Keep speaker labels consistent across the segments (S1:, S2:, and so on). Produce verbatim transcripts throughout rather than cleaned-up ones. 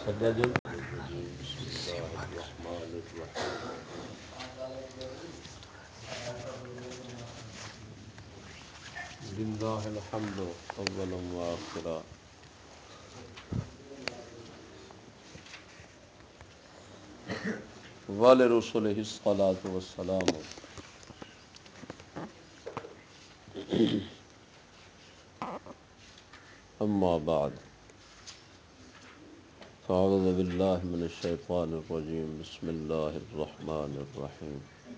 S1: سجاد الرجیم بسم اللہ الرحمن الرحیم للہ الحمد اولا وآخرا ولرسلہ الصلاۃ والسلام اما بعد فاعوذ باللہ من الشیطان الرجیم بسم اللہ الرحمن الرحیم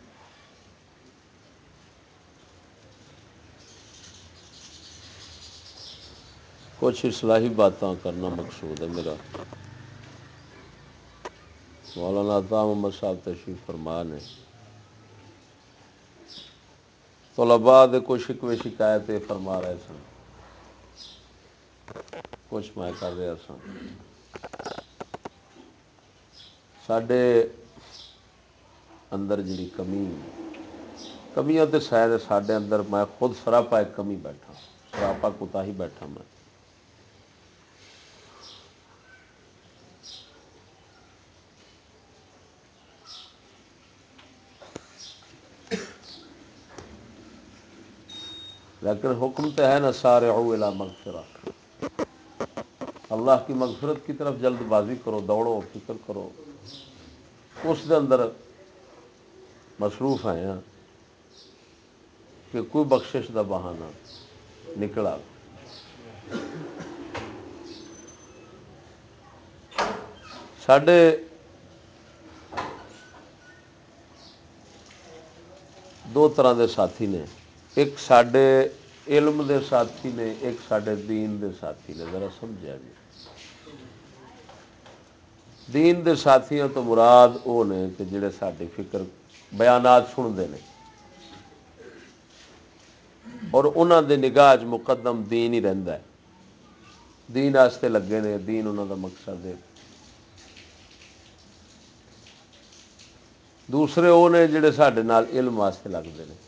S1: کچھ اصلاحی باتاں کرنا مقصود ہے میرا۔ مولانا عطا محمد صاحب تشریف فرما نے طلباء دے کچھ شکوے شکایت فرما رہے سن، کچھ میں کر رہا سا۔ ساڈے اندر جڑی کمی کمیاں تے شاید ساڈے اندر میں خود سراپا ایک کمی بیٹھا، سراپا کوتاہی بیٹھا میں۔ لیکن حکم تو ہے نا سارعوا الی مغفرہ، اللہ کی مغفرت کی طرف جلد بازی کرو، دوڑو، فکر کرو، اس دے اندر مصروف ہیں کہ کوئی بخشش دا بہانہ نکلا۔ ساڈے دو طرح دے ساتھی نے، ایک ساڈے علم دے ساتھی نے، ایک ساڈے دین دے ساتھی نے۔ ذرا سمجھا جی، دین دے ساتھیاں تو مراد وہ نے کہ جڑے ساڈے فکر بیانات سنتے ہیں اور انہاں دے نگاہ چ مقدم دین ہی رہندا ہے، دین واسطے لگے نے، دین انہاں دا مقصد ہے۔ دوسرے وہ نے جڑے ساڈے نال علم واسطے لگتے ہیں۔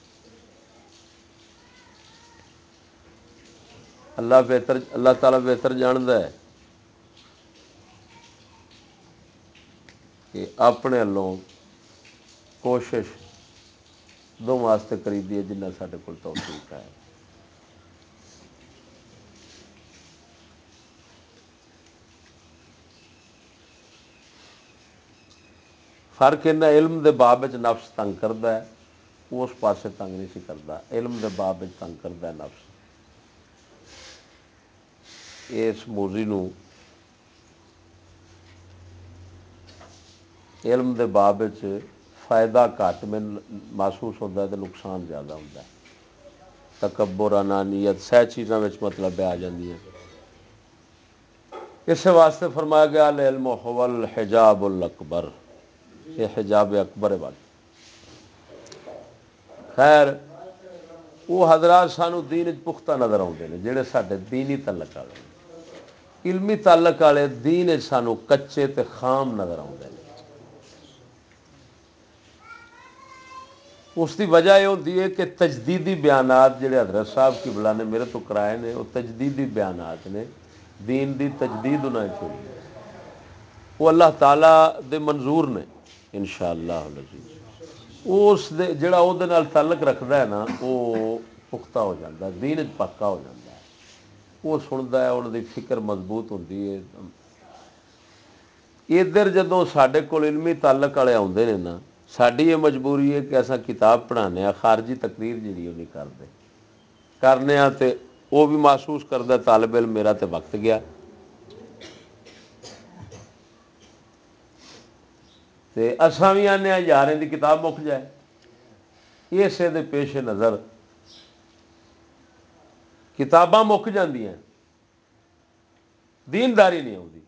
S1: اللہ بہتر اللہ تعالیٰ بہتر جاندا ہے کہ اپنے والوں کوشش دو واسطے کری دی ہے جنہ ساڈے کول توفیق ہے۔ فرق انہیں علم دے باب وچ نفس تنگ کردا ہے، اس پاسے تنگ نہیں سی کردا۔ علم دے باب وچ تنگ کردا ہے نفس۔ اس موضوع نو علم دے باب وچ فائدہ گھٹ میں محسوس ہوتا ہے تو نقصان زیادہ ہوتا ہے۔ تکبر، انانیت، سہ چیزاں وچ مطلب آ جاندیاں۔ اس واسطے فرمایا گیا العلم هو الحجاب الاکبر، یہ حجاب اکبر ہے بات۔ خیر وہ حضرات سانو دین وچ پختہ نظر آتے ہیں جڑے ساڈے دینی تعلق والے، علمی تعلق والے دین وچ سانو کچے تے خام نظر آتے ہیں۔ اس دی وجہ یہ ہوتی ہے کہ تجدیدی بیانات جڑے حضرت صاحب کی بلا نے میرے تو کرائے نے، وہ تجدیدی بیانات نے، دین دی تجدید انہیں ہوئی ہے، وہ اللہ تعالیٰ دے منظور نے انشاءاللہ العزیز۔ اس دے جڑا وہ دے نال تعلق رکھدا ہے نا وہ پختہ ہو جاتا ہے، دین وچ پکا ہو جاتا ہے، وہ سنتا ہے، ان دی فکر مضبوط ہوتی ہے۔ ادھر جدوں ساڈے کول علمی تعلق والے آتے ہیں نا، ساری یہ مجبوری ہے کہ اصا کتاب پڑھانے ہاں، خارجی تقریر جیڑی وہ نہیں کرتے، کرنے ہاں تے وہ بھی محسوس کرتا طالب علم میرا تے وقت گیا، تے اساں بھی آنے ہاں یار دی کتاب مک جائے۔ اسے دے پیش نظر کتاباں مک جاندیاں، دینداری نہیں آتی،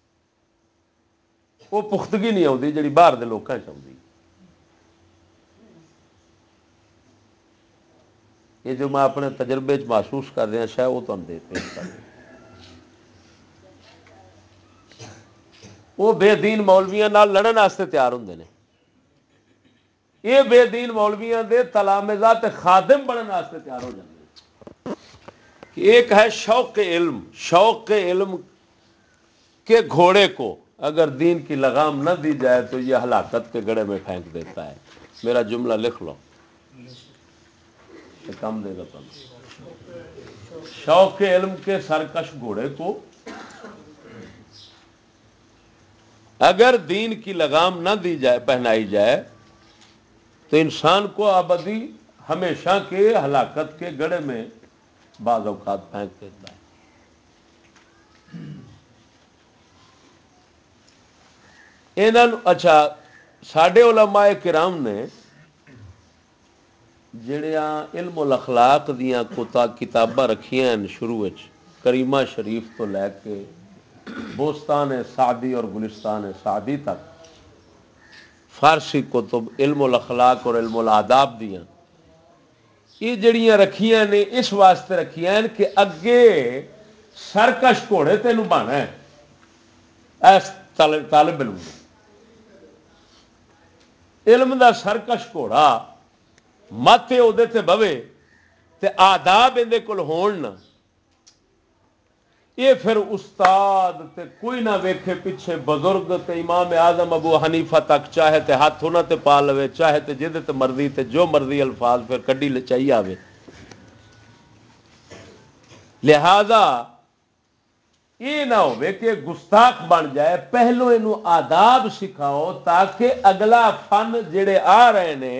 S1: وہ پختگی نہیں آتی جڑی باہر دے لوکاں چ آتی۔ یہ جو میں اپنے تجربے چ محسوس کر رہا شاید وہ تمہیں دے پیش کر رہا۔ وہ بے دین مولویاں نال لڑن واسطے تیار ہوندے نے، یہ بے دین مولویاں دے تلامذہ تے خادم بنن واسطے تیار ہو جاندے ہیں۔ ایک ہے شوق علم، شوق علم کہ گھوڑے کو اگر دین کی لگام نہ دی جائے تو یہ ہلاکت کے گڑھے میں پھینک دیتا ہے. میرا جملہ لکھ لو، یہ کم دے گا تمہیں. شوق علم کے سرکش گھوڑے کو اگر دین کی لگام نہ دی جائے، پہنائی جائے، تو انسان کو ابدی ہمیشہ کے ہلاکت کے گڑھے میں بعض اوقات پھینک دیتا ہے. انہاں نو اچھا ساڈے علماء کرام نے جڑیاں علم الاخلاق دیاں کوتا کتاباں رکھیاں ہیں شروع وچ، کریمہ شریف تو لے کے بوستان سعدی اور گلستان سعدی تک فارسی کتب علم الاخلاق اور علم الآداب دیاں، یہ جڑیاں رکھیاں نے اس واسطے رکھیاں ہیں کہ اگے سرکش گھوڑے تینوں بننا ہے. ایس طالب طالب علم علم دا سرکش گھوڑا مت او دے تے بوے تے آداب اندے کول ہون نہ، یہ پھر استاد تے کوئی نہ ویکھے پیچھے بزرگ تے امام اعظم ابو حنیفہ تک چاہے تے ہاتھ انہاں تے پا لوے، چاہے تے جدے تے مرضی تے جو مرضی الفاظ پھر کڈی لے چاہیے آوے. لہذا یہ نہ ہوئے کہ گستاخ بن جائے. پہلو اینو آداب سکھاؤ تاکہ اگلا فن جڑے آ رہے نے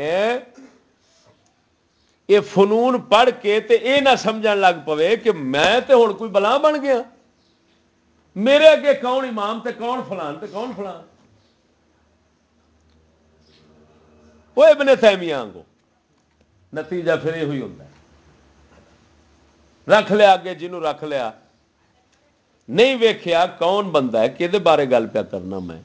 S1: یہ فنون پڑھ کے تے اے نہ سمجھن لگ پوے کہ میں تے ہن کوئی بلا بن گیا، میرے اگے کون امام تے کون فلان تے کون فلان. وہ ابن تیمیہ آنگو نتیجہ پھر یہ ہوئی ہوتا ہے. رکھ لیا اگے جنوں رکھ لیا، نہیں ویکھیا کون بندہ ہے کہ بارے گل پیا کرنا. میں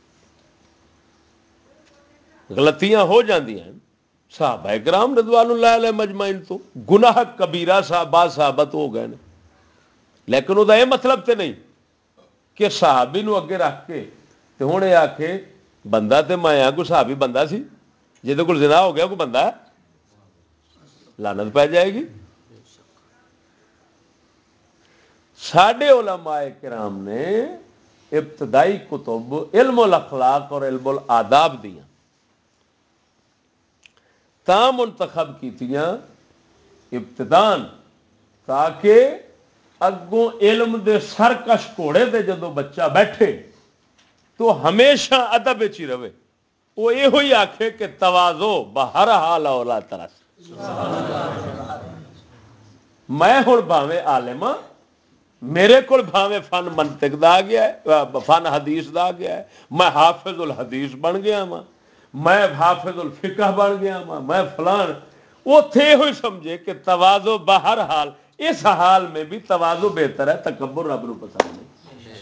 S1: غلطیاں ہو جاندیاں ہیں، صحابہ کرام رضوان اللہ علیہ مجمعین تو گناہ کبیرہ صحابہ صحابت ہو گئے نے، لیکن وہ یہ مطلب تے نہیں کہ صحابی نو اگے رکھ کے تے ہن یہ آکھے بندہ تے میں آ کوئی صحابی بندہ سی جہدے کول زنا ہو گیا کوئی بندہ ہے، لعنت پہ جائے گی. ساڈے علماء کرام نے ابتدائی کتب علم الاخلاق اور علم الآداب دیاں تا منتخب کیتیاں ابتدان، تاکہ اگوں علم دے سرکش گھوڑے دے جدو بچہ بیٹھے تو ہمیشہ ادب وچ ہی رہے. وہ یہ ہوئی آکھے کہ تواضو بہر حال اولا ترس. میں ہن بھاویں عالم ہاں، میرے کول بھاویں فن منطق دا آ گیا ہے، فن حدیث دا آ گیا ہے، میں حافظ الحدیث بن گیا ہاں، میں حافظ الفقہ بن گیا ہاں، میں فلان. وہ تھے ہوئی سمجھے کہ تواضع بہر حال، اس حال میں بھی تواضع بہتر ہے، تکبر رب نو پسند نہیں.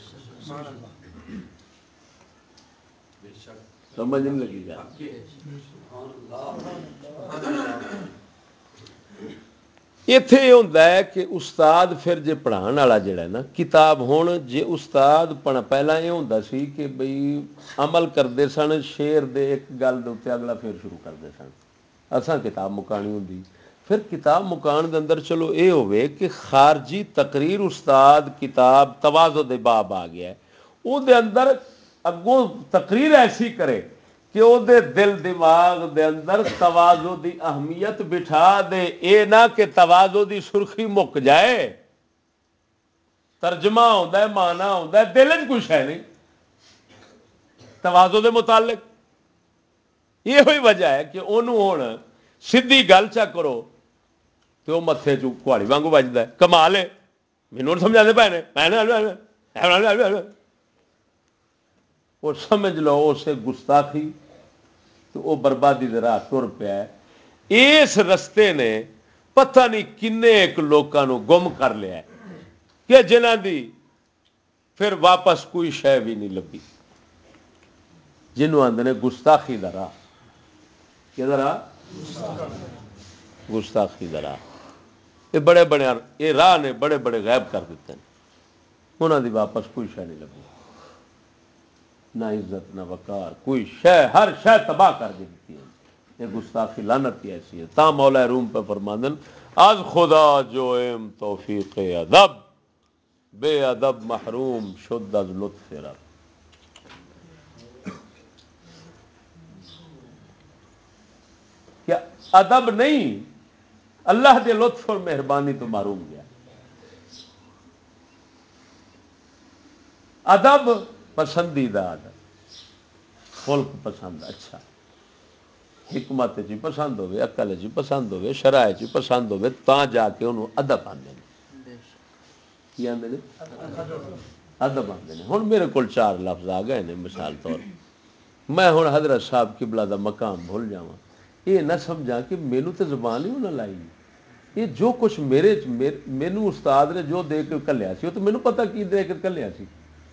S1: سمجھ نہیں لگی گا. ایتھے یہ ہوتا ہے کہ استاد پھر جے پڑھان والا جڑا ہے نا کتاب ہون جے استاد پڑھا پہلا یہ ہوتا سی کہ بئی عمل کرتے سن شعر دے ایک گل دے اوتے اگلا پھر شروع کرتے سن، اساں کتاب مکانی ہوندی. پھر کتاب مکان دے اندر چلو اے ہوئے کہ خارجی تقریر استاد کتاب تواضع دے باب آ گیا ہے، او دے اندر اگوں تقریر ایسی کرے کہ او دے دل دماغ دے اندر تواضع دی اہمیت بٹھا دے. اے نہ کہ تواضع دی سرخی مک جائے، ترجمہ ہوندا ہے معنی ہوندا ہے دل وچ کچھ ہے نہیں تواضع دے متعلق. یہ ہوئی وجہ ہے کہ انہوں ہن سیدھی گل چا کرو تو وہ متے چ کہاڑی وانگو بجتا ہے. کمال ہے، مینوں سمجھا دے پے نے وہ سمجھ لو اسے گستاخی تو وہ بربادی دے راہ ٹر پیا ہے. اس رستے نے پتہ نہیں کنے ایک لوکاں نو گم کر لیا ہے کہ جنہ دی پھر واپس کوئی شے بھی نہیں لبھی، جنہوں آندے نے گستاخی دا راہ. کہ راہ گستاخی دا راہ. یہ بڑے بڑے یہ راہ نے بڑے بڑے غائب کر دیتے ہیں، انہوں دی واپس کوئی شے نہیں لبھی، نہ عزت نہ وقار، کوئی شے، ہر شے تباہ کر کے دیتی ہے. یہ گستاخی لعنت کی ایسی ہے. تا مولا روم پہ فرماندن از خدا جو ایم توفیق ادب بے ادب محروم شد از لطف رب. کیا ادب نہیں، اللہ کے لطف اور مہربانی تو محروم گیا. ادب پسندیدہ ادب، خلق پسند اچھا، حکمت جی پسند ہوے، عقل جی پسند ہوے، شرع جی پسند ہوے، تا جا کے انہوں ادب آندے نے. کی آندے نے؟ ادب آندے نے. ہن میرے کول چار لفظ آ گئے نے مثال طور، میں ہن حضرت صاحب قبلہ دا مقام بھول جاواں، یہ نہ سمجھا کہ مینوں تے زبان ہی انہاں لائی. یہ جو کچھ میرے مینوں استاد نے جو دے کے کلیا سی، وہ تو مینوں پتہ کی دے کے کلیا سی.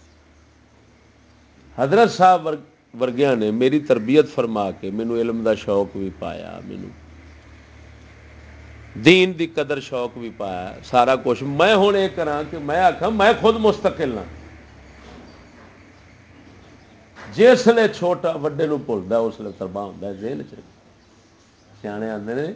S1: حضرت صاحب ورگیاں نے میری تربیت فرما کے مینوں علم دا شوق بھی پایا، مینوں دین دی قدر شوق بھی پایا، سارا کچھ. میں ہن یہ کراں کہ میں آکھاں میں خود مستقل ہاں. جسلے چھوٹا وڈے نو بھولدا اس لیے تربا ہوندا ذہن چ. سیانے آندے نے،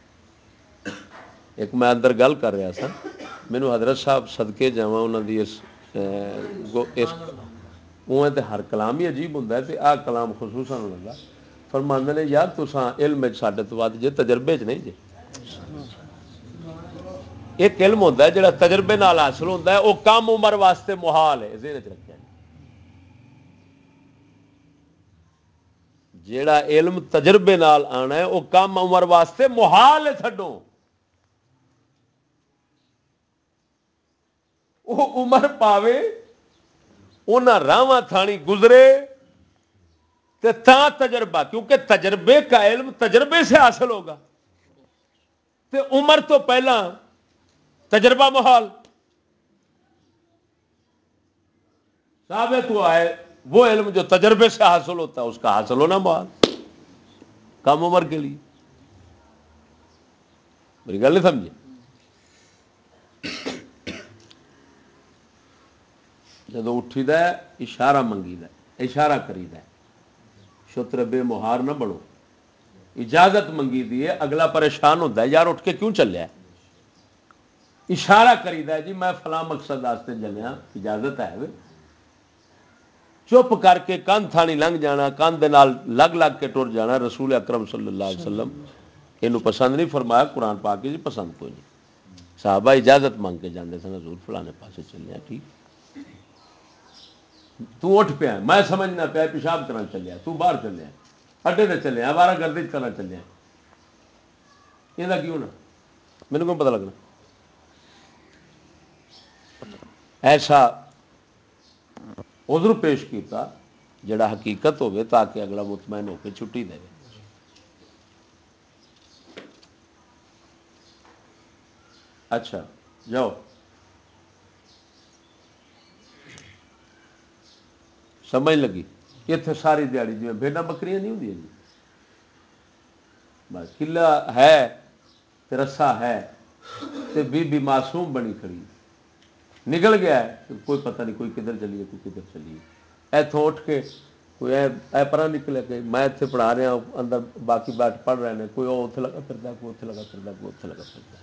S1: ایک میں اندر گل کر رہا سا، مینوں حضرت صاحب صدقے جاواں انہاں دی اس اس اوہ تے ہر کلام ہی عجیب ہوندا ہے تے آ کلام خصوصاً انہاں دا فرماندے نے یار تساں علم وچ ساڈے تو ود جے تجربے چ نہیں جے. ایک علم ہوندا ہے جڑا تجربے نال حاصل ہوندا ہے، وہ کم عمر واسطے محال ہے. ذہن چ رکھیا جیڑا علم تجربے نال آنا ہے وہ کم عمر واسطے محال ہے. چھڈو وہ عمر پاوے انہاں راواں تھانی گزرے تے تا تجربہ، کیونکہ تجربے کا علم تجربے سے حاصل ہوگا. تے عمر تو پہلا تجربہ محال. ثابت ہوا ہے وہ علم جو تجربے سے حاصل ہوتا ہے اس کا حاصل ہونا محال کم عمر کے لیے. میری گل نہیں سمجھے؟ جدو اٹھی دا ہے اشارہ منگی دا ہے، اشارہ کری دا ہے، شتر بے مہار نہ بڑھو. اجازت منگی دی ہے، اگلا پریشان ہوتا ہے یار اٹھ کے کیوں چلیا. اشارہ کری دا ہے جی میں فلاں مقصد واسطے چلیا، اجازت ہے. چپ کر کے کان تھانی لنگ جانا، کان دے نال لگ لگ کے ٹر جانا، رسول اکرم صلی اللہ علیہ وسلم یہ پسند نہیں فرمایا. قرآن پاک جی پسند کوئی نہیں. صحابہ اجازت مانگ کے جاندے سن، حضور فلانے پاسے چلیا. ٹھیک تو اٹھ پیا، میں سمجھنا پیا پیشاب کرنا چلیا، تو باہر چلیا، اڈے تے چلیا، آوارہ گردی کرنا چلیا. یہ کیوں ہونا؟ مینوں کیوں پتہ لگنا؟ ایسا عذر پیش کیتا جڑا حقیقت ہوے تاکہ اگلا مطمئن ہو کے چھٹی دے. اچھا جاؤ سمجھ لگی. اتنے ساری دیہڑی جی بھیڈاں بکریاں نہیں ہوندیاں جی، بس قلعہ ہے تے رسا ہے تے بی بی معصوم بنی کھڑی، نکل گیا ہے کوئی پتہ نہیں، کوئی کدھر چلیے کوئی کدھر چلیے. ایتھوں اٹھ کے کوئی اے اے پرا نکلے کہ میں اتنے پڑھا رہا اندر باقی بیٹھ پڑھ رہے ہیں، کوئی وہ اتنے لگا پھردا، کوئی اتنے لگا پھردا، کوئی اتنے لگا پھردا.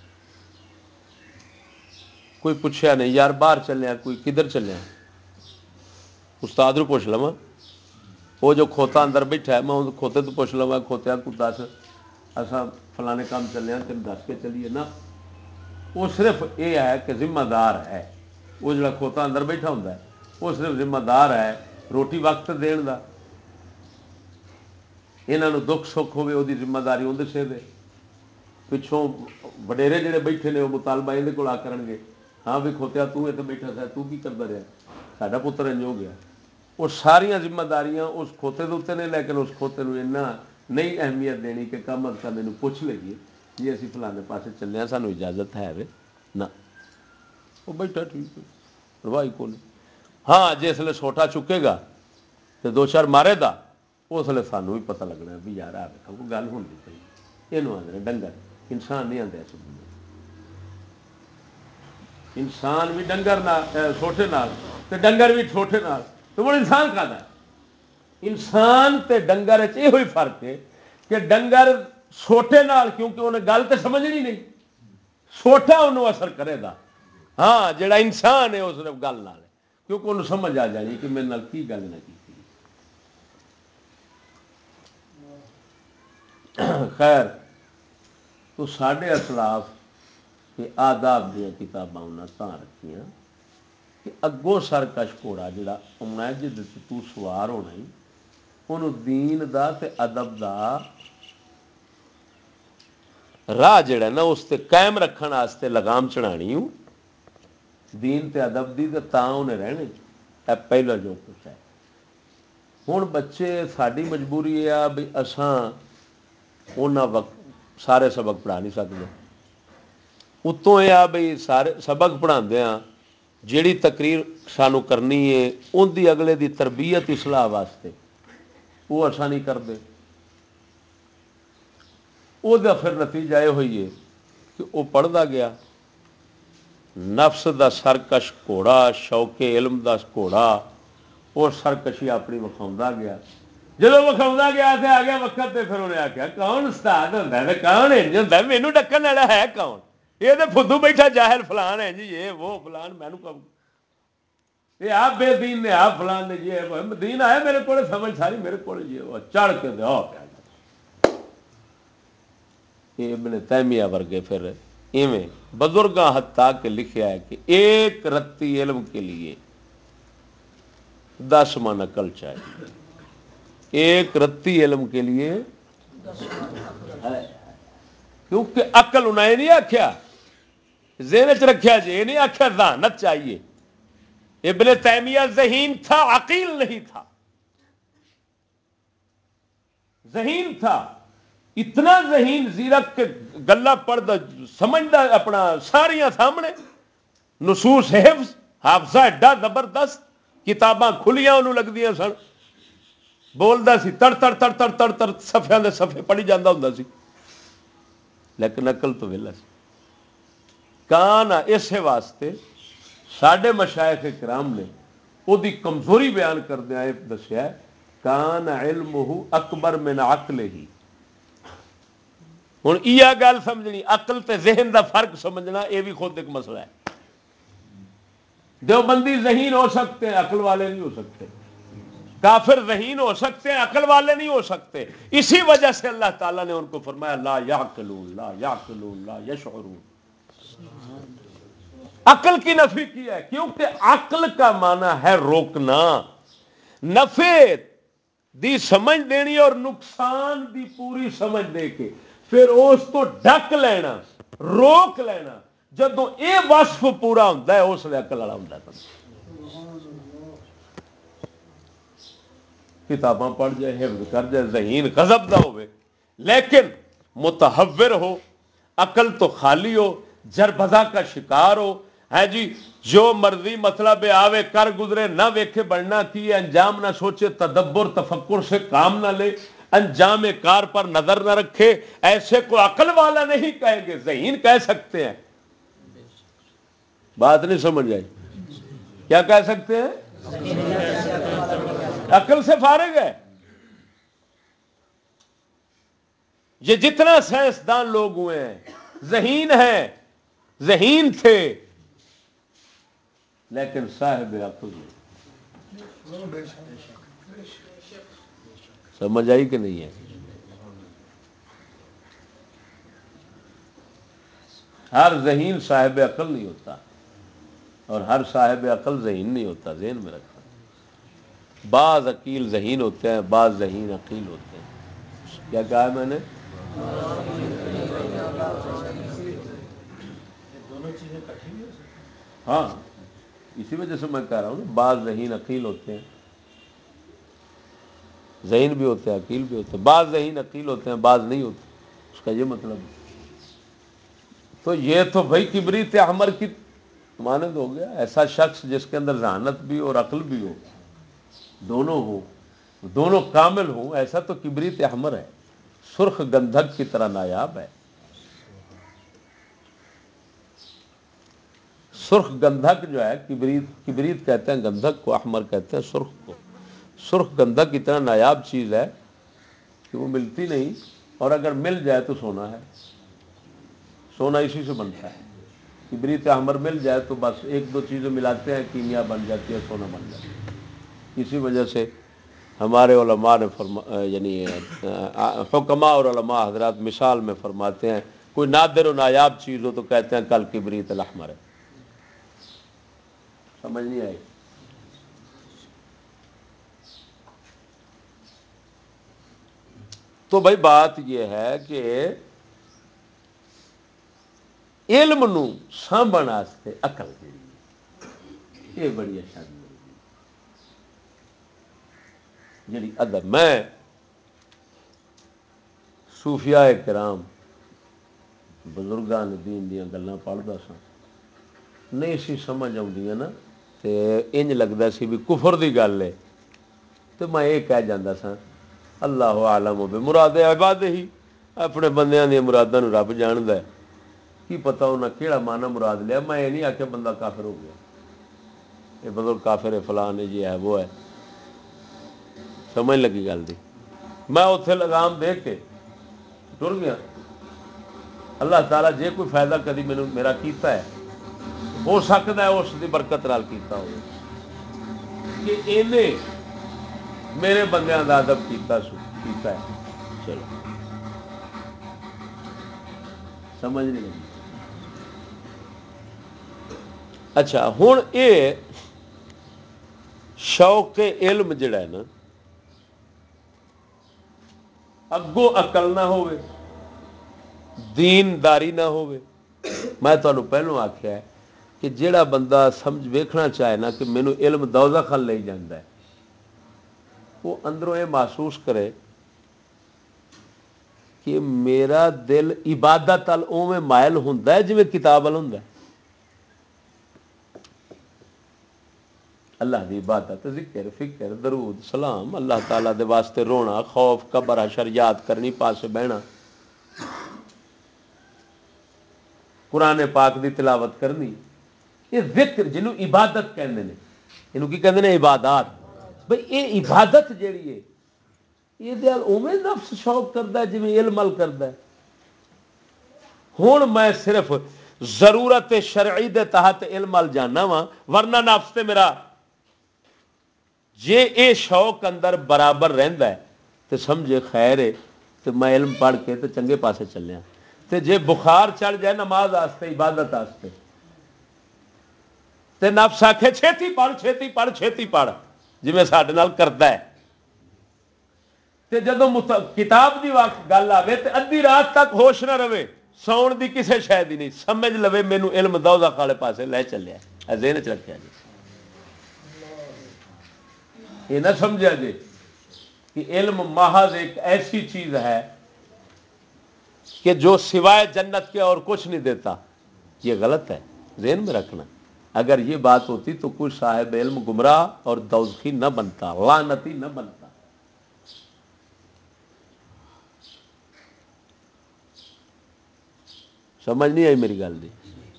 S1: کوئی پوچھا نہیں یار باہر چلیا، کوئی کدھر چلیا. استاد نو پوچھ لواں، وہ جو کھوتا اندر بیٹھا ہے میں کھوتے تو پوچھ لواں کھوتیا کو دس اساں فلانے کام چلے ہیں تین دس کے چلیے نا. وہ صرف یہ ہے کہ ذمہ دار ہے. وہ جڑا کھوتا اندر بیٹھا ہوندا ہے وہ صرف ذمہ دار ہے روٹی وقت دین دا. یہاں دکھ سکھ ہوے وہ ذمہ داری اندر سے دے. پچھوں وڈیرے جڑے بیٹھے نے وہ مطالبہ یہ کو آ کرن گے، ہاں بھی کھوتیا تو اتنے بیٹھا تھا تو کی کرتا رہا، ساڈا پتر انج ہو گیا. وہ ساریا ذمہ داریاں اس کھوتے کے اتنے نے، لیکن اس کھوتے کو اینا نہیں اہمیت دینی کہ کم از کم یہ پوچھ لیجیے جی اسی فلانے پاسے چلے ہیں سانوں اجازت ہے وے نہ. وہ بیٹھا ٹھیک ہے پرواہ کو نہیں. ہاں جسے سوٹا چکے گا تو دو چار مارے گا اس لیے سانوں بھی پتہ لگنا بھی یار آ کوئی گل ہوتی پی. یہ آدھے ڈنگر، انسان نہیں آتے اس بندے. انسان بھی ڈنگر چھوٹے نال تے ڈنگر بھی چھوٹے نال تو وہ انسان کھانا ہے. انسان تے ڈنگر یہ ہوئی فرق ہے کہ ڈنگر چھوٹے نال کیونکہ انہیں گل تو سمجھنی نہیں، چھوٹا انہوں اثر کرے گا. ہاں جڑا انسان ہے اس نے گل نال کیونکہ انہوں سمجھ آ جانی کہ میرے نال کی گل نہ کی خیر تو ساڈے اسلاف کے آداب دیا کتاباں انہاں تاں رکھیاں کہ اگوں سرکش گھوڑا جڑا آنا ہے جہد تو سوار ہونا ہی انہوں دین دا تے ادب دا راہ جڑا نا اس تے قائم رکھن واسطے لگام چڑھانی ہوں دین تے ادب دی تے تاں انہیں رہنے اے پہلا جو کچھ ہے ہن بچے ساری مجبوری ہے بھی اساں انہاں وقت سارے سبق پڑھا نہیں سکتے اتوں یہ آ بھئی سارے سبق پڑھاندے ہاں جیڑی تقریر سانو کرنی ہے ان دی اگلے دی تربیت اصلاح واسطے وہ اساں نہیں کرتے وہ دا پھر نتیجہ یہ ہوئی ہے کہ وہ پڑھتا گیا نفس دا سرکش گھوڑا شوق علم دا گھوڑا وہ سرکشی اپنی وکھاؤندا گیا جب وکھاؤندا گیا تے آ گیا وقت تے پھر انہیں آخیا کون استاد ہوندا ہے کون انج ہوندا مینوں ڈکن والا ہے کون یہ تو فدو بیٹھا جاہل فلان ہے جی یہ وہ فلان مینوں کب یہ آپ بے دین نے آپ فلان نے جی دین آیا میرے کو سمجھ ساری میرے کو چڑھ کے دو پیا یہ ابن تیمیہ ورگے پھر ایویں بزرگاں حتیٰ کہ لکھیا ہے کہ ایک رتی علم کے لیے دس من عقل چاہیے ایک رتی علم کے لیے کیونکہ عقل انہیں نہیں آخیا ذہن چ رکھیا جی یہ نہیں آخیا ذہانت چاہیے ابن تیمیہ ذہین تھا عقیل نہیں تھا ذہین تھا اتنا ذہین زیرک کے گلا پڑھتا سمجھتا اپنا ساریاں سامنے نصوص حفظ حافظہ ایڈا زبردست کتاباں کھلیاں انہوں لگدیاں سن بولدا سی تڑ تڑ تڑ تڑ تڑ تڑ صفحیاں دے صفحے پڑھی جاندا ہوندا سی لیکن عقل تو ویلا سی کان اسے واسطے ساڈے مشائخ کرام نے وہ دی کمزوری بیان کردیا یہ دسیا ہے کان علمہ اکبر من عقلہ ہی ہن یہ گل سمجھنی عقل تے ذہن دا فرق سمجھنا یہ بھی خود ایک مسئلہ ہے دیوبندی ذہین ہو سکتے ہیں عقل والے نہیں ہو سکتے کافر ذہین ہو سکتے ہیں عقل والے نہیں ہو سکتے اسی وجہ سے اللہ تعالیٰ نے ان کو فرمایا لا یعقلون لا یعقلون لا یشعرون عقل کی نفی کی ہے کیونکہ عقل کا معنی ہے روکنا نفع دی سمجھ دینی اور نقصان دی پوری سمجھ دے کے پھر اس تو ڈک لینا روک لینا جدو اے وصف پورا ہوتا ہے اس لیے عقل والا ہوتا ہے کتاباں پڑھ جائے حفظ کر جائے ذہین غضب نہ ہوئے لیکن متحور ہو عقل تو خالی ہو جربزا کا شکار ہو ہے جی جو مرضی مطلب آوے کر گزرے نہ ویکھے بڑھنا کی انجام نہ سوچے تدبر تفکر سے کام نہ لے انجام کار پر نظر نہ رکھے ایسے کو عقل والا نہیں کہیں گے ذہین کہہ سکتے ہیں بات نہیں سمجھ آئی کیا کہہ سکتے ہیں عقل سے فارغ ہے یہ جتنا سائنسدان لوگ ہوئے ہیں ذہین ہیں ذہین تھے لیکن صاحب عقل نہیں سمجھ آئی کہ نہیں ہے ہر ذہین صاحب عقل نہیں ہوتا اور ہر صاحب عقل ذہین نہیں ہوتا ذہن میں رکھنا بعض عقیل ذہین ہوتے ہیں بعض ذہین عقیل ہوتے ہیں کیا کہا ہے میں نے ہاں اسی وجہ سے میں کہہ رہا ہوں بعض ذہین عقیل ہوتے ہیں ذہین بھی ہوتے ہیں عقیل بھی ہوتے ہیں بعض ذہین عقیل ہوتے ہیں بعض نہیں ہوتے اس کا یہ مطلب ہے تو یہ تو بھائی کبریت احمر کی مانند ہو گیا ایسا شخص جس کے اندر ذہانت بھی اور عقل بھی ہو دونوں ہو دونوں کامل ہوں ایسا تو کبریت احمر ہے سرخ گندھک کی طرح نایاب ہے سرخ گندھک جو ہے کبریت کبریت کہتے ہیں گندھک کو احمر کہتے ہیں سرخ کو سرخ گندھک اتنا نایاب چیز ہے کہ وہ ملتی نہیں اور اگر مل جائے تو سونا ہے سونا اسی سے بنتا ہے کبریت احمر مل جائے تو بس ایک دو چیزیں ملاتے ہیں کیمیا بن جاتی ہے، سونا بن جاتا ہے۔ اسی وجہ سے ہمارے علماء نے فرما یعنی حکماء اور علماء حضرات مثال میں فرماتے ہیں کوئی نادر و نایاب چیز ہو تو کہتے ہیں کل کبریت الاحمر ہے۔ سمجھ نہیں آئی؟ تو بھائی بات یہ ہے کہ علم نو سانبھن واسطے عقل جڑی یہ بڑی اچھا جڑی ادب میں صوفیاء کرام بزرگان دین دیاں گلاں پڑھدا سا نہیں سی سمجھ آؤندیاں نا تے انج لگدا سی بھی کفر دی گل ہے، تو میں یہ کہہ جاندہ سا اللہ عالم بمراد عباد ہی، اپنے بندیاں دی مراداں نو رب جاندا ہے، کی پتہ انہاں کیڑا معنی مراد لیا۔ میں یہ نہیں آکھیا بندہ کافر ہو گیا، یہ بزرگ کافر ہے فلاں ہے یہ ہے وہ ہے، سمجھ لگی گل دی۔ میں اتنے لگام دے کے ٹر گیا۔ اللہ تعالیٰ جے کوئی فائدہ کدی مینوں میرا کیتا ہے ہو سکتا ہے اس دی برکت نال کیتا ہو کہ اینے میرے بندیاں دا ادب کیتا سو کیتا ہے۔ چلو سمجھ نہیں لگی۔ اچھا ہن اے شوق علم جڑا ہے نا اگوں عقل نہ ہوئے دینداری نہ ہوئے۔ میں تمہیں پہلوں آخیا ہے کہ جیڑا بندہ سمجھ ویکھنا چاہے نا کہ مینوں علم دوزخ ال لے جاندا ہے، وہ اندروں یہ محسوس کرے کہ میرا دل عبادت ال اوویں مائل ہوندا ہے جویں کتاب ال ہوندا ہے۔ اللہ دی عبادت، ذکر، فکر، درود، سلام، اللہ تعالیٰ دے واسطے رونا، خوف، قبر، حشر یاد کرنی، پاسے بہنا، قرآن پاک دی تلاوت کرنی، یہ ذکر جنوں عبادت کہندے نے، اینوں کی کہندے نے عبادات۔ بھئی یہ عبادت جیڑی ہے یہ دے اوویں نفس شوق کردا ہے جویں علم ال کردا ہے۔ ہن میں صرف ضرورت شرعی دے تحت علم ال جانا وا، ورنہ نفس تے میرا جے اے شوق اندر برابر رہندا ہے تے سمجھے خیر ہے، تے میں علم پڑھ کے تے چنگے پاسے چلیا۔ تے جے بخار چڑھ جائے نماز واسطے عبادت واسطے تے نفس آکھے چھیتی پڑھ چھیتی پڑھ چھیتی پڑھ جویں ساڈے نال کردا ہے، تے جدوں کتاب دی وقت گل آوے تے ادھی رات تک ہوش نہ رہے، سون دی کسے شے دی نہیں، سمجھ لوے مینوں علم دوزخ والے پاسے لے چلیا، اے ذہن وچ رکھیا جی۔ یہ نہ سمجھا جی کہ علم محض ایک ایسی چیز ہے کہ جو سوائے جنت کے اور کچھ نہیں دیتا، یہ غلط ہے، ذہن میں رکھنا۔ اگر یہ بات ہوتی تو کوئی صاحب علم گمراہ اور دوزخی نہ بنتا، لعنتی نہ بنتا۔ سمجھ نہیں آئی میری گل دی؟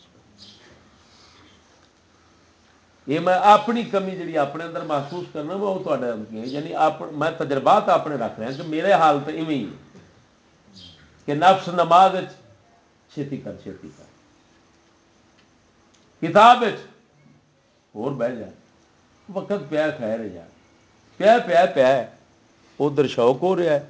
S1: یہ میں اپنی کمی جڑی اپنے اندر محسوس کرنا وہ تھوڑے یعنی میں تجربات اپنے رکھ رہا کہ میرے حال تو ایویں ہی کہ نفس نماز چھتی کر چھتی کر، کتاب اور بہ جا، وقت پیا خیر جا پیا پیا پیا ادھر شوق ہو رہا ہے،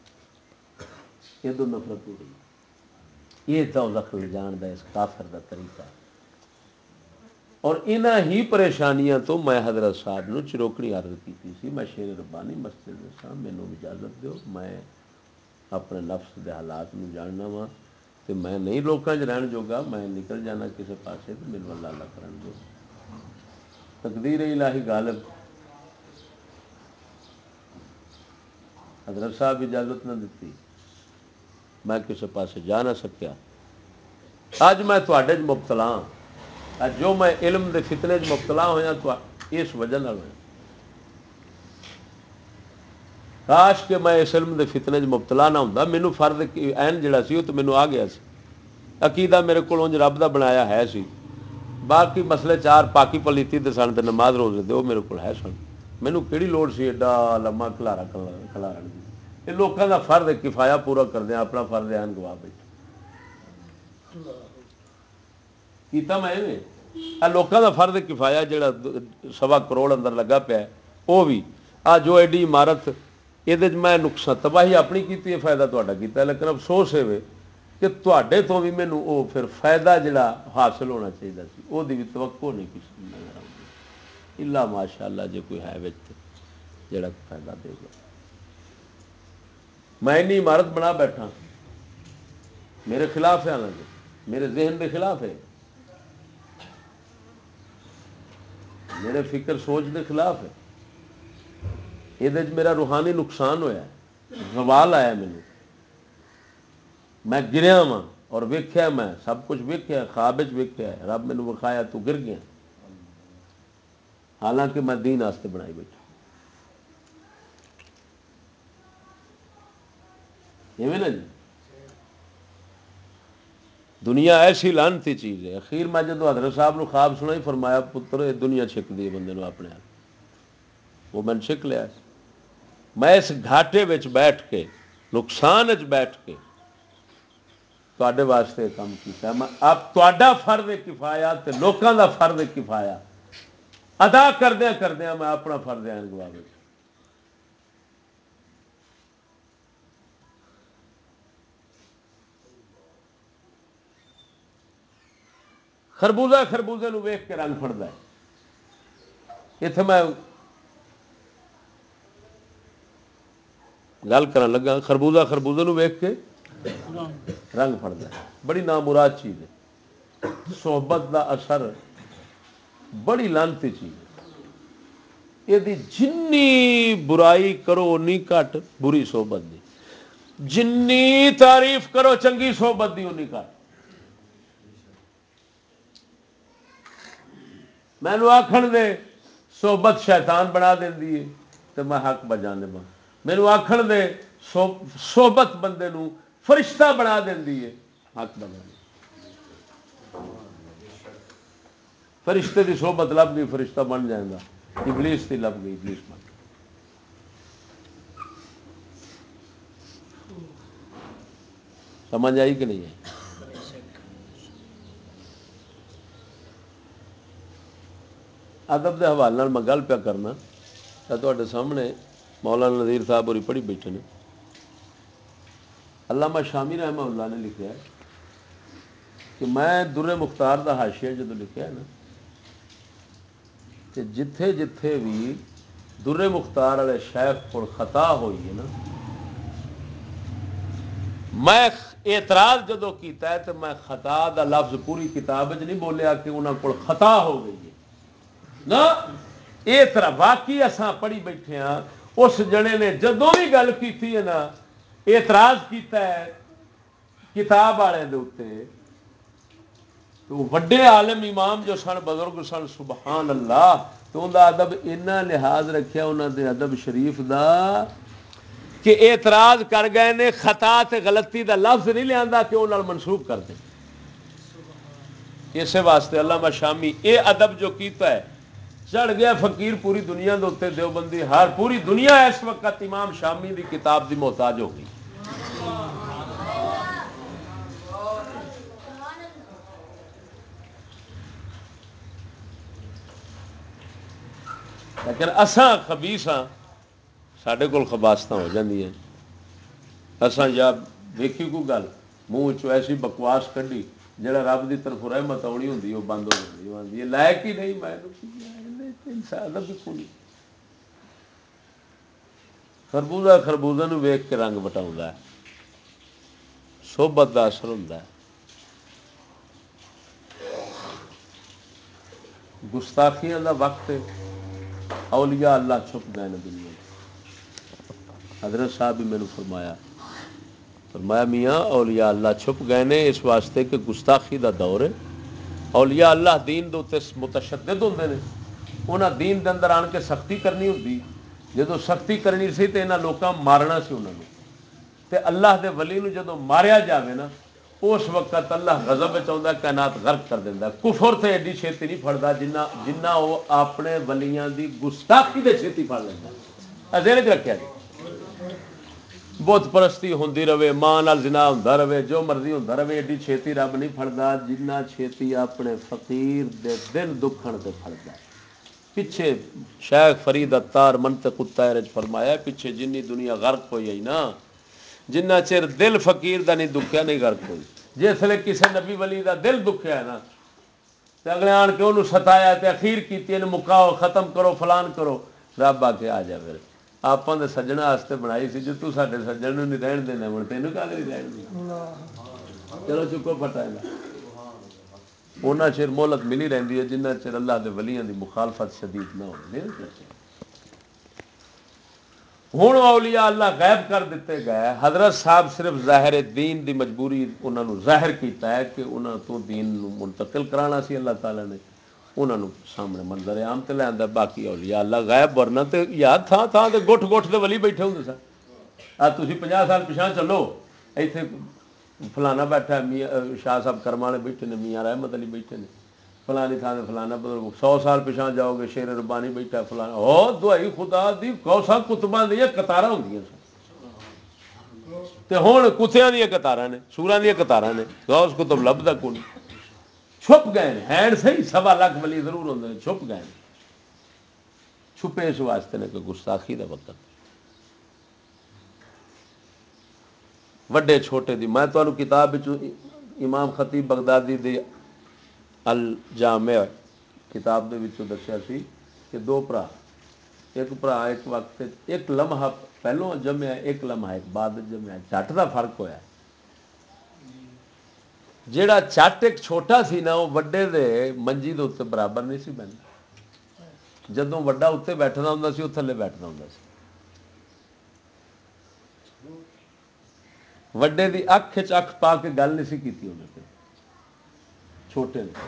S1: ادھر نفرت ہو رہی ہے۔ یہ دوزخ لے جان دا اس کافر دا طریقہ ہے۔ اور انہاں ہی پریشانیاں تو میں حضرت صاحب نو چروکڑی عرض کی سی، میں شیر ربانی مسجد میں مینوں اجازت دیو، میں اپنے نفس دے حالات نو جاننا وا تے میں نہیں لوکاں وچ رہن جوگا، میں نکل جانا کسے پاسے تے مینوں اللہ اللہ کرن دو۔ تقدیر الہی غالب، حضرت صاحب اجازت نہ دیتی، میں کسے پاسے جا نہ سکیا۔ اج میں تواڈے وچ مبتلا ہاں، اج جو میں علم دے فتنے وچ مبتلا ہویا تو اس وجہ نال ہویا۔ کاش کہ میں اس علم دے فتنے وچ مبتلا نہ ہوندا، مینوں فرض عین جڑا سی وہ تو مینوں آ گیا سی، عقیدہ میرے کول انج رب دا بنایا ہے سی، باقی مسئلے چار پاکی پلیتی دے سن تے نماز روزے دے وہ میرے کول ہے سن، مینوں کیڑی لوڑ سی ایڈا لما کھلارا کھلارن دی؟ یہ لوکاں دا فرض کفایہ پورا کردیا اپنا فرض عین گوا بیٹھے۔ کیتا میں ایویں لوگوں کا فرد کفایا جڑا سوا کروڑ اندر لگا پیا ہے وہ بھی آ جو ایڈی عمارت یہ میں نقصان تباہی اپنی کی فائدہ تا کیتا، لیکن افسوس ہے کہ تے تو بھی مینوں وہ پھر فائدہ جڑا حاصل ہونا چاہیے سی وہ بھی توقع نہیں کسی نظر آتی الا ماشاء اللہ جے کوئی ہے وچ جڑا فائدہ دے گا۔ میں اینی عمارت بنا بیٹھا میرے خلاف ہے، حالانکہ میرے ذہن کے خلاف ہے، میرے فکر سوچ کے خلاف ہے، یہ میرا روحانی نقصان ہویا ہے، زوال آیا مینوں، میں گریا وا اور ویکھیا میں سب کچھ ویکھیا خواب ویکھیا رب مینوں وکھایا تو گر گیا، حالانکہ میں دین واسطے بنائی بیٹھا۔ ایویں نا جی، دنیا ایسی لانتی چیز ہے۔ اخیر میں جدو حضرت صاحب نو خواب سنا ہی فرمایا پتر یہ دنیا چھک دی بندے نو اپنے آپ، وہ میں نے چھک لیا۔ میں اس گھاٹے وچ بیٹھ کے نقصان وچ بیٹھ کے تے واسطے کام کیتا، میں اب تا فرض کفایا تے لوکاں دا فرض کفایا ادا کردیا کردیا میں اپنا فرض عین گوا بیٹھا۔ خربوزہ خربوزے نو ویخ کے رنگ پھڑتا ہے۔ اتنے میں گل کر لگا خربوزہ خربوزے نو ویخ کے رنگ پھڑتا ہے، بڑی نامراد چیز ہے۔ صحبت دا اثر بڑی لانتی چیز ہے، یہ جنی برائی کرو اونی گھٹ بری صحبت دی، جنی تعریف کرو چنگی صحبت دی اونی گھٹ۔ مینو آخر دے صحبت شیطان بنا دینی ہے تو میں حق بجانے با، مینو آخر دے صحبت بندے نو فرشتہ بنا دینی ہے حق بجانے۔ فرشتے دی صحبت لب گئی فرشتہ بن جائے گا، ابلیس کی لب گئی ابلیس بن گئی۔ سمجھ آئی کہ نہیں ہے؟ ادب کے حوالے میں گل پیا کرنا تے سامنے مولانا نذیر صاحب ہوری پڑھی بیٹھے نے، علامہ شامی رحمہ اللہ نے لکھا ہے کہ میں در مختار دا حاشیہ جدو لکھا ہے نا کہ جتھے جتھے بھی در مختار والے شیخ کو خطا ہوئی ہے نا، میں اعتراض جدو کیتا ہے تو میں خطا دا لفظ پوری کتاب نہیں بولیا کہ انہوں کو خطا ہو گئی ہے نا، یہ طرح واقعی اساں پڑھی بیٹھے ہاں۔ اس جنے نے جدو بھی گل کی ہے نا اعتراض کیتا ہے کتاب والے دے اوتے، تو وڈے عالم امام جو سن بزرگ سن سبحان اللہ، تو ان دا ادب اتنا لحاظ رکھیا انہوں دے ادب شریف دا کہ اعتراض کر گئے نے خطا تے غلطی دا لفظ نہیں لیا کہ انہوں منسوخ کر دیں۔ اسی واسطے علامہ شامی اے ادب جو کیتا ہے چڑھ گیا فقیر پوری دنیا دے اوتے دیوبندی ہر پوری دنیا اس وقت امام شامی دی کتاب دی محتاج ہو گئی۔ لیکن اساں خبیث ہاں، ساڈے کول خباستاں ہو جاندیاں، اساں یا ویکھی کوئی گل منہ چ ایسی بکواس کڈی جڑا رب دی طرف رحمت آنی ہوندی وہ بند ہو جاتی، وہ آندی ہے لائق ہی نہیں، میں انسان بھی کوئی خربوزہ خربوزہ نو ویخ کے رنگ وٹاؤندا ہے، صحبت دا اثر ہوندا ہے۔ گستاخیاں دا وقت ہے، اولیاء اللہ چھپ گئے نے دنیا میں۔ حضرت صاحب بھی میرے فرمایا فرمایا میاں اولیاء اللہ چھپ گئے نے اس واسطے کہ گستاخی دا دور ہے۔ اولیاء اللہ دین دے اوتے متشدد ہوندے نے، انہاں دین دے اندر آن کے سختی کرنی ہوندی، جدو سختی کرنی سی تے انہاں لوکاں مارنا سی انہاں نوں، تے اللہ دے ولی نوں جدو ماریا جاوے نا اس وقت اللہ غضب وچ آوندا کائنات غرق کر دیندا۔ کفر تے ایڈی چھیتی نہیں پھڑدا جنہ جنہ وہ اپنے ولیاں دی گستاخی دے چھیتی پھڑ لیندا۔ ذہن وچ رکھیا جی، بت پرستی ہوندی رہے، ماں نال زنا ہوندا رہے، جو مرضی ہوندا رہے، ایڈی چھیتی رب نہیں پھڑدا جنہ چھیتی اپنے فقیر دے دل دکھن تے پھڑدا۔ پیچھے شیخ فرید عطار منطق الطائر وچ فرمایا پیچھے جنی دنیا غرق ہوئی ہے نا، جنہ چر دل فقیر دا نہیں دکھیا نہیں غرق ہوئی۔ جسے کسی نبی ولی دا دل دکھیا ہے نا تے اگلے آن کے انہوں ستایا تے اخیر کیتی انہوں مکاؤ ختم کرو فلان کرو، رب آ کے آ جا پھر آپ نے سجنا واسطے بنائی سی جو تو ساڈے سجن نہیں رہن دینا ہوں تینوں کا نہیں رہن دینا، چلو چکو پٹا اونا چر مہلت ملی رہتی ہے جنہ چر اللہ دے ولیاں دی مخالفت شدید نہ ہو۔ ہوں اولیاء اللہ غائب کر دیتے گئے، حضرت صاحب صرف ظاہر دین دی مجبوری انہوں نے ظاہر کیتا ہے کہ انہوں تو دین نو منتقل کرانا سی اللہ تعالی نے، انہوں نے سامنے منظر عام تے لے آندا، باقی اولیاء اللہ غائب ورنہ تے یاد تھا تھا تے گٹھ گٹھ دے ولی بیٹھے ہوندے سن۔ آ تسی پنجاہ سال پیچھے چلو ایتھے فلانا بیٹھا ہے، میاں شاہ صاحب کرم والے بیٹھے نے، میاں رحمت علی بیٹھے نے، فلانی تھان فلانا بزرگ، سو سال پیچھا جاؤ گے شیر ربانی بیٹھا فلانا، ہو دعائی خدا دی کوساں کتباں دیا قطاراں ہوندیاں سن تے ہن کتیاں دیا قطاراں نے، سوراں دیا قطاراں نے، غوث کتب لبدا کوئی چھپ گئے ہیں صحیح سوا لاکھ ولی ضرور ہوندے نے، چھپ گئے ہیں، چھپے اس واسطے نے کہ گستاخی دا وقت وڈے چھوٹے دی۔ میں تمہیں کتاب امام خطیب بغدادی دی الجامع کتاب دے وچوں دسیا سی کہ دو بھرا، ایک بھرا ایک وقت ایک لمحہ پہلو جمیا ایک لمحہ ایک بعد جمیا، جٹ دا فرق ہویا، جیڑا چٹ ایک چھوٹا سی نا وہ وڈے دے منجی دے اتنے برابر نہیں سی بہنا، جدوں وڈا اتنے بیٹھنا ہوندا سی وہ تھلے بیٹھنا ہوندا سی، وڈے دی اکھ وچ اکھ پا کے گل نہیں سی کیتی انہاں تے چھوٹے نے۔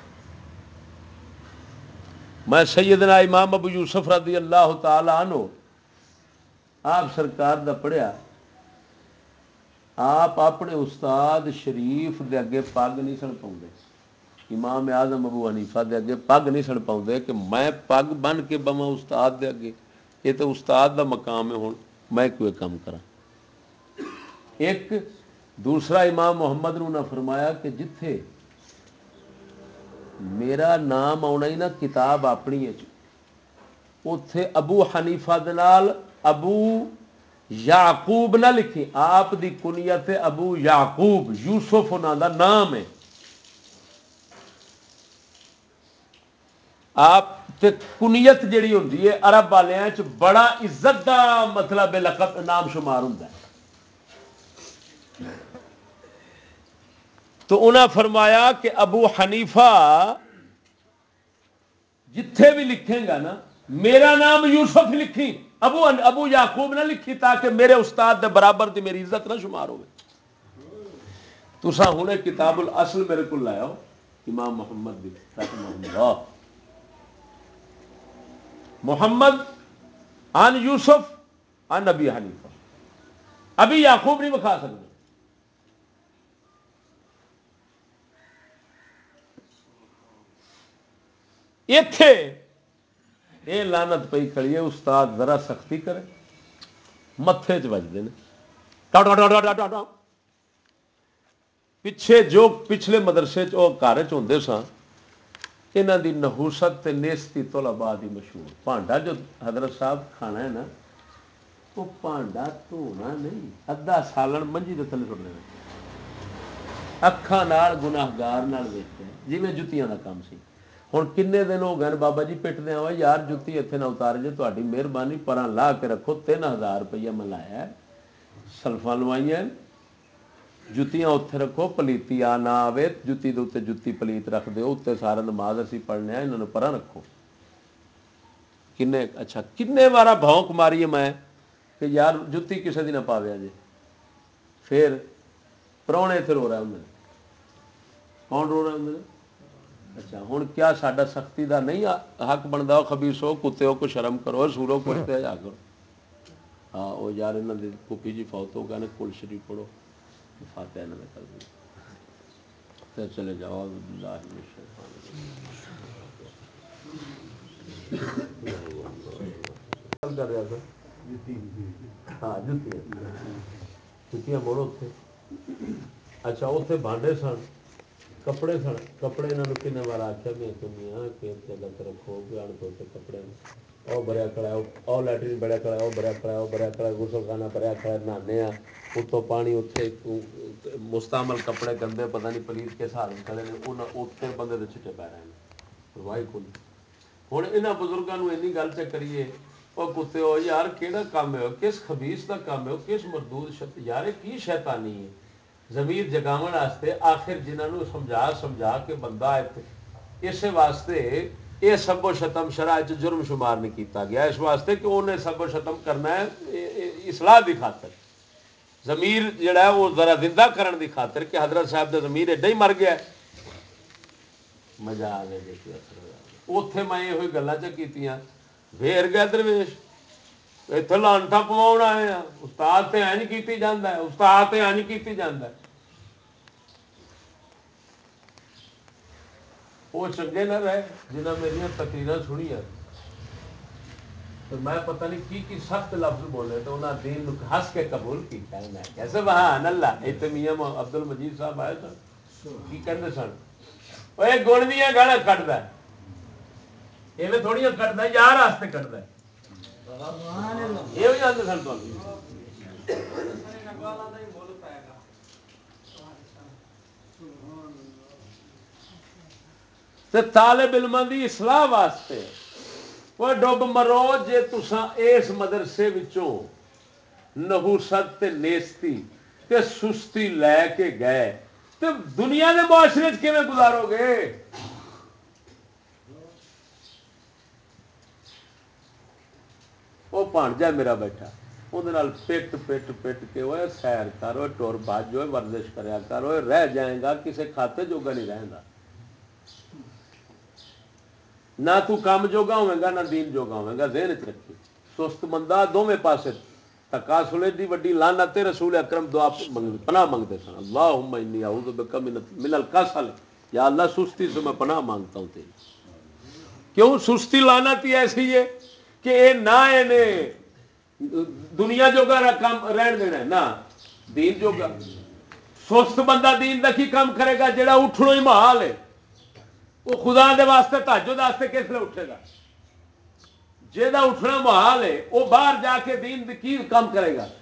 S1: میں سیدنا امام ابو یوسف رضی اللہ تعالی عنہ آپ سرکار دا پڑھیا، آپ اپنے استاد شریف دے اگے پگ نہیں سن پاؤندے، امام اعظم ابو حنیفہ دے اگے پگ نہیں سن پاؤندے کہ میں پگ بن کے بواں استاد دے اگے، یہ تو استاد دا مقام ہے، ہن میں کوئی کام کراں۔ ایک دوسرا امام محمد نو نہ فرمایا کہ جتھے میرا نام آنا ہی نا کتاب اپنی ہے اتے ابو حنیفہ دے نال ابو یعقوب نہ لکھی، آپ دی کنیت ابو یعقوب، یوسف انہاں دا نام ہے، آپ تے کنیت جڑی ہوندی ہے عرب والیاں وچ بڑا عزت دا مطلب لقب نام شمار ہوندا ہے، تو انہاں فرمایا کہ ابو حنیفہ جتھے بھی لکھیں گا نا میرا نام یوسف لکھی، ابو ابو یعقوب نہ لکھی، تاکہ میرے استاد دے برابر دی میری عزت نہ شمار ہوئے۔ تساں ہنے کتاب الاصل میرے کو لایا امام محمد دی رحمہ اللہ، محمد عن یوسف عن ابی حنیفہ، ابھی یعقوب نہیں بکھا سکتے، ایتھے یہ لعنت پئی کھڑی ہے، استاد ذرا سختی کرے متھے چ وجدے نے ٹا ٹا ٹا ٹا ٹا ٹا۔ پچھے جو پچھلے مدرسے چ گھر چ ہوندے سن انہاں دی نحوست تے نیستی طلباء دی مشہور، پانڈا جو حضرت صاحب کھانا ہے نا وہ پانڈا دھونا نہیں، ادھا سالن منجی دے تھلے سٹ دینا، اکھاں نال گناہگار نال ویکھتے ہیں جویں جتیاں دا کام سی۔ ہن کنے دن ہو گئے بابا جی پٹدے آ یار جتی اتنے نہ اتار جے تہاڈی مہربانی پراں لا کے رکھو، تین ہزار روپیہ میں لایا سلفاں لوائیاں جتیاں اتنے رکھو، پلیتی آ نہ آوے، جتی دے اتنے جتی پلیت رکھ دیو، اتنے سارا نماز اسی پڑھنے ہیں، انہوں نے پرا رکھو۔ کنے اچھا کنے بارا بھونک ماری ہے میں کہ یار جتی کسے دی نہ پاویا جے، پھر پرونے اتنے رو رہے ہوں کون رو رہے ہوں؟ اچھا ہوں کیا ساڈا سختی دا نہیں حق بنتا؟ ہو خبیثو کتےو کو شرم کرو، سورو کو حیا کرو۔ ہاں وہ یار انہوں نے پھوپھی جی فوت ہو گئے کل شریف پڑھو فاتحہ انہوں نے کر دی، پھر چلے جاؤ اللہ من الشیطان الرجیم۔ کر رہا تھا ہاں جتیاں جتیاں مڑ اتنے اچھا اتنے بانڈے سن کپڑے سن کپڑے یہاں کن بار آخیا بھی میاں کہ جگہ رکھو ان دھوتے کپڑے وہ بریا کڑا وہ لٹرین بڑیا کڑا وہ بریا کڑا وہ بریا کڑا غسل خانہ بریا کڑا نہانے اتوں پانی اتنے مستعمل کپڑے گندے پتہ نہیں پلیت کے حساب سے کرے اتنے بندے کے چھٹے پی رہے ہیں واہ کل ہوں یہاں بزرگوں این گل چ کریے وہ کتے ہو یار کہڑا کام ہے کس خبیس کا کام ہے کس مردود شت یار کی شیطانی ہے ضمیر جگاون واسطے آخر جنہوں سمجھا سمجھا کے بندہ اس واسطے یہ سب و شتم شرح جرم شمار نہیں کیتا گیا اس واسطے کہ انہیں سب و شتم کرنا ہے اصلاح کی خاطر ضمیر جڑا ہے وہ ذرا زندہ کرن دی خاطر کہ حضرت صاحب کا ضمیر ایڈا ہی مر گیا مزہ آ گیا دیکھ اتے میں یہ گلیں چ کیتیاں پھر گیا درویش اتنے لانٹا پوا آئے ہیں استاد تے اینج کیتی جاندہ ہے استاد تے اینج کیتی جاندہ ہے وہ چنگے نہ رہے جنہیں میری تقریر سنیا تو میں پتہ نہیں کی کی سخت لفظ بولے تو انہوں نے دین ہس کے قبول کیا میں کیسے بہان اللہ اتنے میاں عبد المجید صاحب آئے سن کی کہتے سن وہ یہ گڑ دیا گالا کٹد یہ تھوڑی کٹد یار واسطے کٹد یہ بھی آتے سن تو طالب علم دی اصلاح واسطے وہ ڈب مرو جے تساں اس مدرسے وچوں نحوست تے نیستی تے سستی لے کے گئے تے دنیا دے معاشرے چ کیویں گزارو گے وہ بھانجا میرا بیٹھا وہ پٹ پٹ پٹ کے وہ سیر کر وہ ٹر بج ہوئے ورزش کریا کر وہ رہ جائے گا کسی کھاتے جوگا نہیں رہتا نہ تو کام جوگا ہوئے گا نہ دین جوگا ہوئے گا ذہن چ رکھی سست بندہ دونوں پاسے تقاصل دی وڈی لعنت رسول اکرم دعا پناہ منگتے سن اللہم انی اعوذ بک من الکسل یا اللہ سستی سے میں پناہ مانگتا ہوں تیری کیوں سستی لعنت ہی ایسی ہے کہ اے نہ انہیں دنیا جوگا کام رہن دینا ہے نہ دین جوگا سست بندہ دین دا کی کام کرے گا جڑا اٹھنو ہی محال ہے وہ خدا دے واسطے تہجد واسطے کس لیے اٹھے گا جہاں اٹھنا محال ہے وہ باہر جا کے دین کی کام کرے گا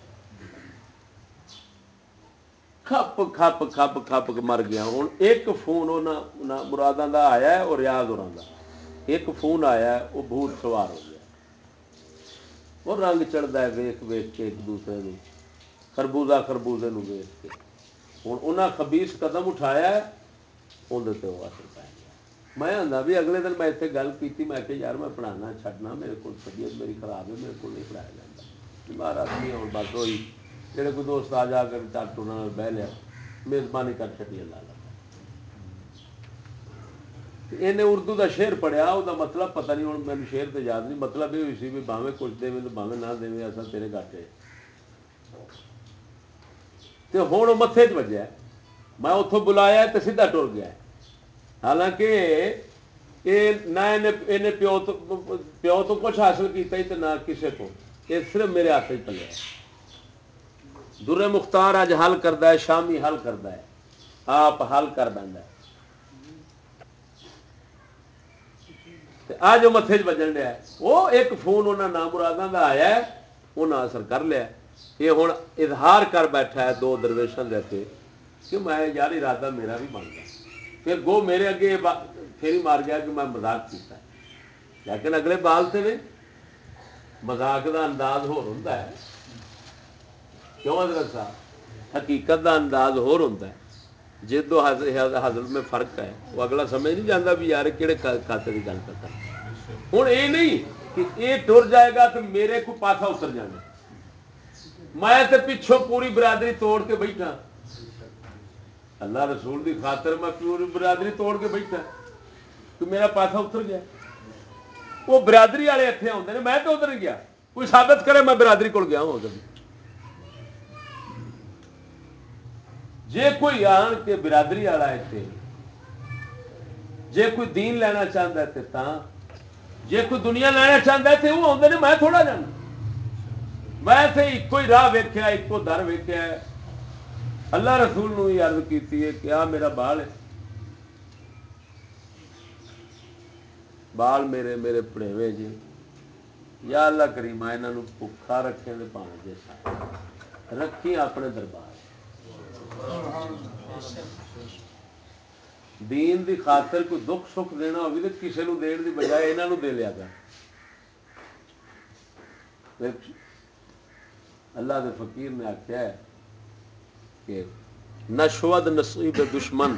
S1: کھپ کھپ کھپ کھپ مر گیا ہوں ایک فون مراداں دا آیا ہے اور ریاض ہوراں دا ایک فون آیا ہے وہ بھوت سوار ہو گیا وہ رنگ چڑھتا ہے ویخ ویخ کے ایک دوسرے کو خربوزہ خربوزے نو ویخ کے ہوں انہیں خبیث قدم اٹھایا ہے اندر وہ اثر پی گیا میں آتا بھی اگلے دن میں اتنے گل کی میں کہ یار میں پڑھانا چھڈنا میرے کو طبیعت میری خراب ہے میرے کو نہیں پڑھایا جاتا مہاراج نہیں آن بس ہوئی جہے کوئی دوست آ جا کر ڈاکٹر انہوں نے بہ لیا میزبانی کر چڑی اللہ انہیں اردو دا شعر پڑھیا وہ مطلب پتہ نہیں ہوں مجھے شعر تو یاد نہیں مطلب یہ ہوئی سی بھی باویں کچھ دے تو باویں نہ دے ایسا تیرے گاٹے تو ہوں وہ متے چ وجہ میں اتوں بلایا تو سیدھا ٹر گیا حالانکہ یہ نہ پیو تو پیو تو کچھ حاصل کیتا ہی تو نہ کسی کو یہ صرف میرے ہاتھ چ پلیا در مختار اج حل کرتا ہے شامی حل کرتا ہے آپ حل کر دینا آ جو متے چ بجن ڈیا وہ ایک فون انہیں نام مراداں کا آیا ہے انہیں اثر کر لیا یہ ہوں اظہار کر بیٹھا ہے دو درویشن دے کے کہ میں یار ارادہ میرا بھی بن گیا پھر گو میرے اگے پھر مار گیا کہ میں مذاق کیتا ہے لیکن اگلے بال سے نہیں مذاق کا انداز ہور ہوندا ہے کیوں حضرت صاحب حقیقت کا انداز ہور ہوندا ہے جدو حضرت میں فرق ہے وہ اگلا سمجھ نہیں جاتا بھی یار کہڑے کھاتے کی گل کرتا ہوں یہ نہیں کہ یہ ٹر جائے گا تو میرے کو پاسا اتر جانا میں تے پچھوں پوری برادری توڑ کے بیٹھا اللہ رسول دی خاطر میں پوری برادری توڑ کے بیٹھا تو میرا پاسا اتر گیا وہ برادری والے اتنے آتے ہیں میں تو ادھر گیا کوئی ثابت کرے میں برادری کو گیا ہوں اگر جے کوئی آن کے برادری والا اتنے جے کوئی دین لینا چاہتا ہے تو جے کوئی دنیا لینا چاہتا ہے تو وہ آتے ہیں میں تھوڑا جانا ویسے ایک ہی راہ ویکھیا ایک در ویکھیا ہے اللہ رسول نو ہی عرض کیتی ہے کہ آ میرا بال ہے بال میرے میرے پڑھیوے جی یا اللہ کریمہ انہاں نو بھکھا رکھے تے پاویں جیسا رکھی اپنے دربار دین دی خاطر کوئی دکھ سکھ دینا ہوگی تو کسی نو دین دی بجائے انہاں نو دے لیا کر اللہ دے فقیر نے آخیا ہے کہ نہ شود نصیب دشمن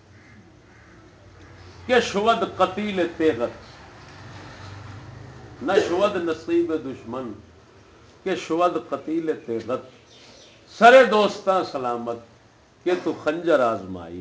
S1: کہ شود قتیل تیغت نہ شود نصیب دشمن کہ شود قتیل تیغت سرے دوستاں سلامت کہ تو خنجر آزمائی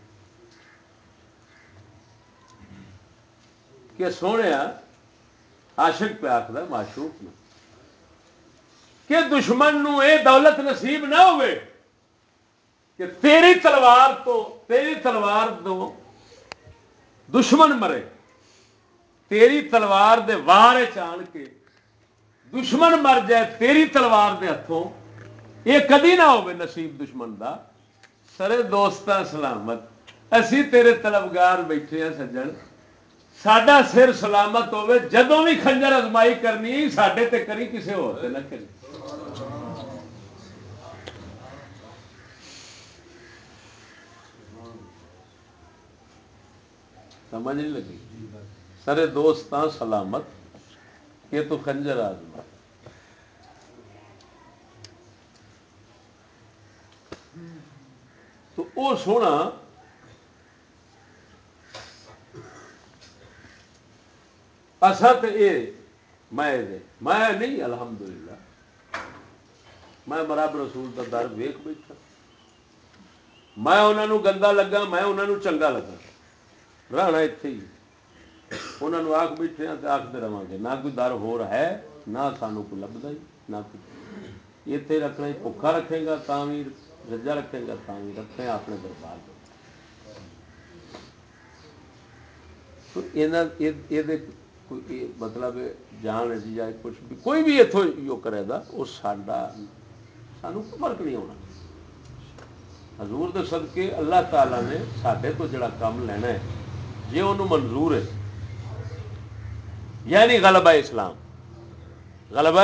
S1: کہ سونے عاشق پہ آخر معشوق میں کہ دشمن نو اے دولت نصیب نہ ہوئے کہ تیری تلوار تو تیری تلوار تو دشمن مرے تیری تلوار دے وار چان کے دشمن مر جائے تیری تلوار دے ہتھوں یہ کدی نہ ہوئے نصیب دشمن دا سرے دوستاں سلامت اسی تیرے طلبگار بیٹھے ہیں سجن ساڈا سر سلامت ہوئے جدوں بھی خنجر ازمائی کرنی ساڈے تے کری کسے ہور تے نہ کری سمجھ نہیں لگی سرے دوستاں سلامت یہ تو خنجر آزما تو او سونا اصا تو یہ میں میں نہیں الحمدللہ میں مراب رسول کا در ویخ بیٹھا میں انہوں نے گندا لگا میں انہوں نے چنگا لگا رہنا اتنے ہی انہوں نے آخ بیٹھے ہیں تو آختے رہا گے نہ کوئی در ہو رہا ہے نہ سانو کوئی لبدا ہی نہ کوئی اتنے رکھنا ہی بھوکا رکھے گا تا بھی رجا رکھے گا تا بھی رکھے اپنے دربار میں تو یہ کوئی مطلب جان جی جائے کچھ بھی کوئی بھی اتوں جو کرے گا وہ ساڈا سانو کوئی فرق نہیں ہونا حضور دے صدقے اللہ تعالیٰ نے ساڈے تو جڑا کام لینا ہے جی انہوں منظور ہے یعنی غلبہ اسلام غلبہ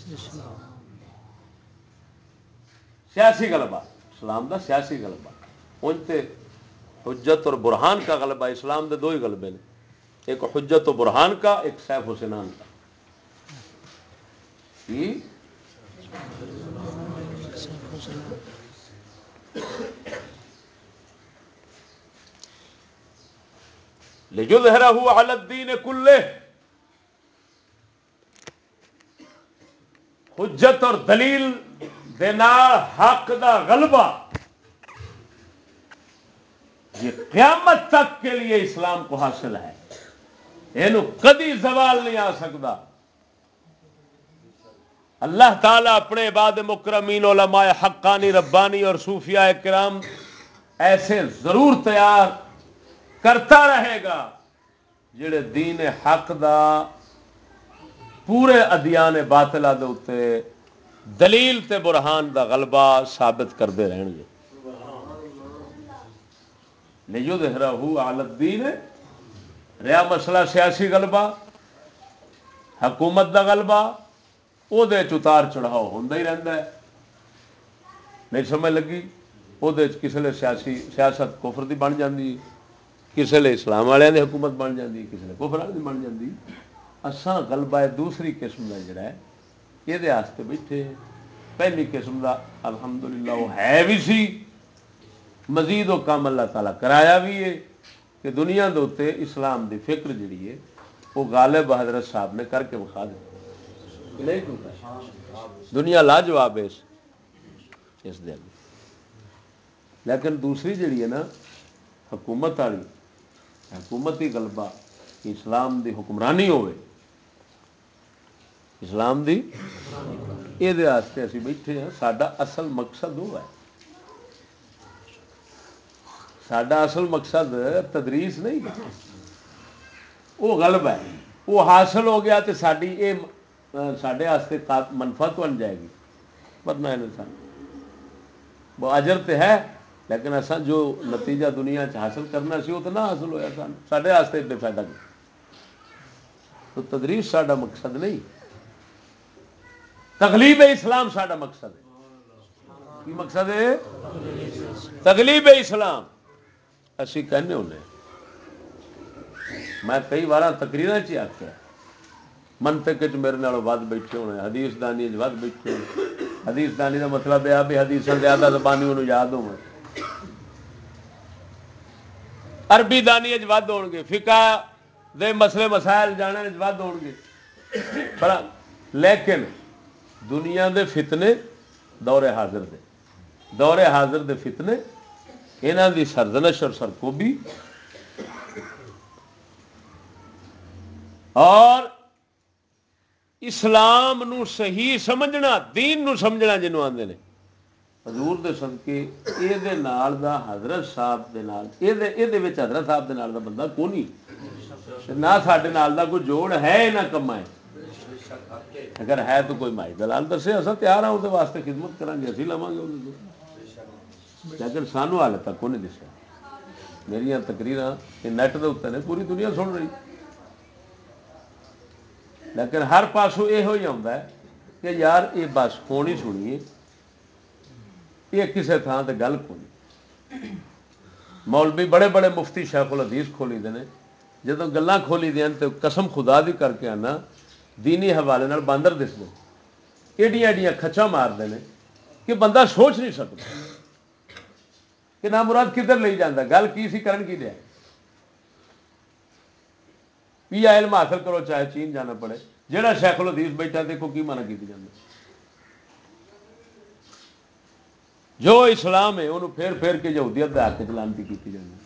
S1: سیاسی غلبہ اسلام دا سیاسی غلبہ ان تے حجت اور برہان کا غلبہ اسلام دے دو ہی غلبے نے ایک حجت و برہان کا ایک سیف و سنان کا لِيُظْهِرَهُ عَلَى الدِّينِ كُلِّهِ حجت اور دلیل دے نال حق دا غلبہ یہ قیامت تک کے لیے اسلام کو حاصل ہے یہ کدی زوال نہیں آ سکتا اللہ تعالیٰ اپنے عباد مکرمین علماء حقانی ربانی اور صوفیاء کرام ایسے ضرور تیار کرتا رہے گا جڑے دین حق دا پورے ادیان باطلہ دے اتے دلیل تے برہان دا غلبہ ثابت کرتے رہن گے لِيُظْهِرَهُ عَلَى الدِّينِ رہا مسئلہ سیاسی غلبہ حکومت دا غلبہ وہ اتار چڑھاؤ ہوتا ہی رہتا ہے نہیں سمجھ لگی وہ کسی لئے سیاسی سیاست کفر دی بن جاتی کسی لئے اسلام والوں کی حکومت بن جاتی کسی لئے کفر والوں کی بن جاتی اساں غلبہ دوسری قسم کا جڑا ہے یہ بیٹھے پہلی قسم کا الحمدللہ وہ ہے بھی سی مزید و کام اللہ تعالیٰ کرایا بھی ہے کہ دنیا دے اوتے اسلام دی فکر جڑی ہے وہ غالب حضرت صاحب نے کر کے بخا دی دنیا لاجواب ہے اس دن لیکن دوسری جڑی ہے نا حکومت والی حکومتی غلبہ اسلام دی حکمرانی ہوئے اسلام دی یہ اسی بیٹھے ہیں ساڈا اصل مقصد وہ ہے ساڈا اصل مقصد تدریس نہیں وہ غلبہ ہے وہ حاصل ہو گیا تو ساری یہ ساڈے واسطے منفعت بن جائے گی، ورنہ انسان وہ اجر تو ہے لیکن اصا جو نتیجہ دنیا چ حاصل کرنا سی وہ تو نہ حاصل ہوا سان ساڈے واسطے بے فائدہ نہیں. تو تدریس ساڈا مقصد نہیں، تغلیب اسلام ساڈا مقصد ہے. کی مقصد ہے؟ تغلیب اسلام. اسی کہنے ہونے میں کئی بار تقریراں چ آخیا منطق چ میرے نال ود بیٹھے ہونے، حدیث دانی چ ود بیٹھے ہونے. حدیث دانی کا مطلب یہ بھی حدیث زیادہ زبانی انہوں یاد ہو، عربی دانی چ ود ہو گے، فقہ دے مسئلے مسائل جاننے چ ود ہو گے. لیکن دنیا دے فتنے دور حاضر دے دور حاضر دے فتنے یہاں دی سرزنش اور سرکوبی اور اسلام نو صحیح سمجھنا، دین نو سمجھنا جنوں آندے نے، حضور دے صدقے اے دے نال دا حضرت صاحب دے نال اے دے اے دے وچ حضرت صاحب دے نال دا بندہ کوئی نہیں، نہ ساڈے نال دا کوئی جوڑ ہے نہ کما ہے. اگر ہے تو کوئی مائی دلال دسے اصل تیار ہاں وہ واسطے خدمت کریں گے، اسی لواں گے. لیکن سانو حال تک کوئی نہیں دسیا. میری تقریراں نیٹ دے اتنے نے، پوری دنیا سن رہی، لیکن ہر پاسوں یہ ہوئی آتا ہے کہ یار یہ بس ہونی سنیے، یہ کسی تھان تے گل کھولی. مولوی بڑے بڑے مفتی شیخ الحدیث کھولی دے نے، جدوں گلاں کھولی دیں تو قسم خدا دی کر کے آنا دینی حوالے نال باندر دس دے، ایڈیاں ایڈیاں کھچاں مارتے ہیں کہ بندہ سوچ نہیں سکتا کہ نہ مراد کدھر لے جانا، گل کی سی کرن کی دیا. پی علم حاصل کرو چاہے چین جانا پڑے، جہاں شیخ الحدیث بیٹھا دیکھو کی مانا کی جانا. جو اسلام ہے انہوں پھیر پھیر کے یہودیت دے حق وچ لانتی کی جاتی.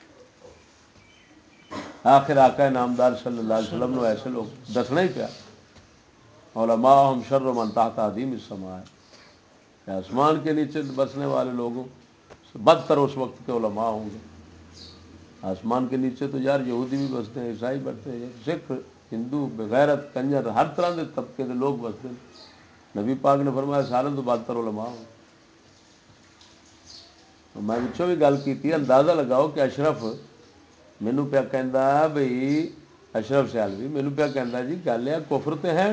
S1: آخر آقا نامدار صلی اللہ علیہ وسلم نے ایسے لوگ دسنا ہی پیا، علماءہم شر من تحت عظیم السماء، کہ آسمان کے نیچے بسنے والے لوگوں بدتر اس وقت کے علماء ہوں گے. آسمان کے نیچے تو یار یہودی بھی بستے ہیں، عیسائی بستے ہیں، سکھ، ہندو، بغیرت، کنجر، ہر طرح کے طبقے کے لوگ بستے ہیں. نبی پاک نے فرمایا سارے تو بدتر علماء ہوں. میں پچھوں بھی گل کی، اندازہ لگاؤ کہ اشرف مینوں پیا کہندا بھئی اشرف سیالوی مینوں پیا کہندا جی گل ہے کفر تے ہے.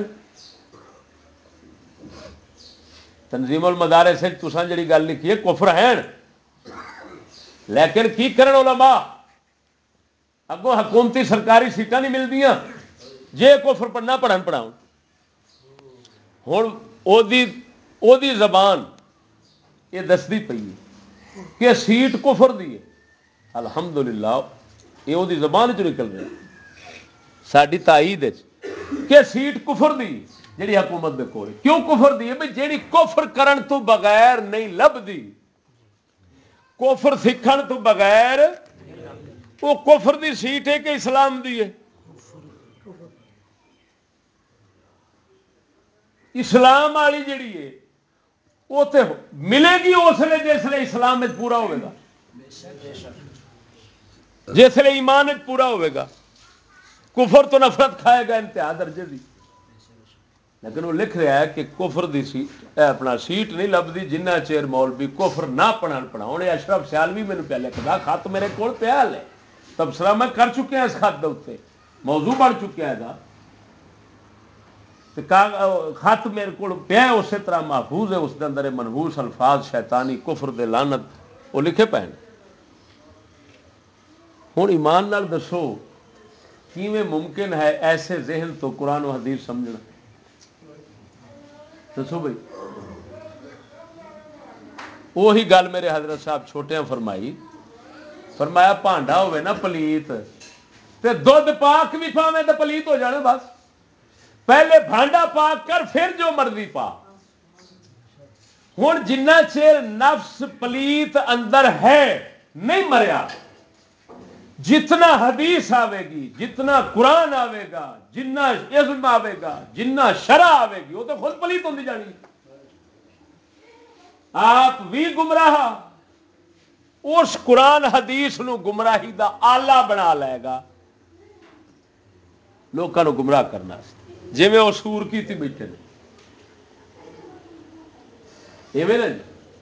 S1: تنظیم المدارس سے تساں جڑی گل لکھی ہے کفر ہے، لیکن کی کرن علماء اگوں حکومتی سرکاری سیٹاں نہیں ملدیاں جے کفر پڑھنا پڑھن پڑھاؤ. ہن او دی او دی زبان یہ دستی پئی ہے کہ سیٹ کفر دی ہے. الحمدللہ یہ وہ زبان چ نکل رہا ساری تائید کہ سیٹ کفر دی جیڑی حکومت دے کول. کیوں کفر دی ہے؟ بھئی جیڑی کفر کرن تو بغیر نہیں لبدی، کفر سکھن تو بغیر وہ کفر دی سیٹ ہے کہ اسلام دی ہے؟ اسلام والی جیڑی ہے وہ تے ملے گی اس لیے جس لیے اسلام میں پورا ہوئے گا، جس لیے ایمان پورا ہوئے گا. کفر تو نفرت کھائے گا انتہا درجے دی. لیکن وہ لکھ رہا ہے کہ کفر دی سیٹ اپنا سیٹ نہیں لبدی جنہ چیر مولوی کفر نہ پڑھن پڑھاؤ. اشرف سیالوی میرے پہ لکھدا خط میرے کول پیا ہے، تبصرہ میں کر چکیا اس خط دے اوتے، موضوع بن چکیا ہے. خط میرے کو پیا اسی طرح محفوظ ہے، اس کے اندر منحوس الفاظ شیطانی کفر دے لعنت وہ لکھے پے. ہوں ایمان نال دسو کیویں ممکن ہے ایسے ذہن تو قرآن و حدیث سمجھنا؟ دسو بھائی. وہی گل میرے حضرت صاحب چھوٹے فرمائی، فرمایا بھانڈا ہوئے نا پلیت تے دودھ پاک بھی پاویں تو پلیت ہو جانا. بس پہلے بھانڈا پاک کر پھر جو مرضی پا. ہوں جنہ چیر نفس پلیت اندر ہے نہیں مریا، جتنا حدیث آئے گی، جتنا قرآن آئے گا، جنہ عزم آئے گا، جنہ شرع آئے گی، وہ تو خود پلیت ہوتی جانی. آپ بھی گمراہ اس قرآن حدیث نو گمراہی دا آلہ بنا لے گا لوگوں گمراہ کرنا. جی میں وہ سور کی تھی بیٹھے نے ایویں نا جی.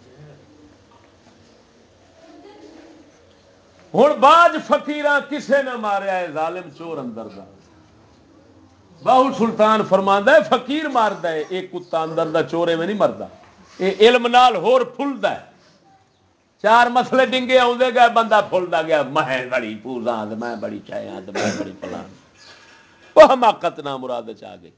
S1: ہوں باج فقیراں کسے نہ ماریا ہے ظالم چور اندر دا. باہو سلطان فرماندا ہے فقیر ماردا ہے ایک کتا اندر دا چور ایویں نہیں مردا. یہ علم نال ہور پھلدا ہے. چار مسئلے ڈنگے آدھے گئے بندہ پھلدا گیا میں بڑی پوزاں میں بڑی چاہیاں میں بڑی پلان وہ حماقت نہ مراد چ گئی.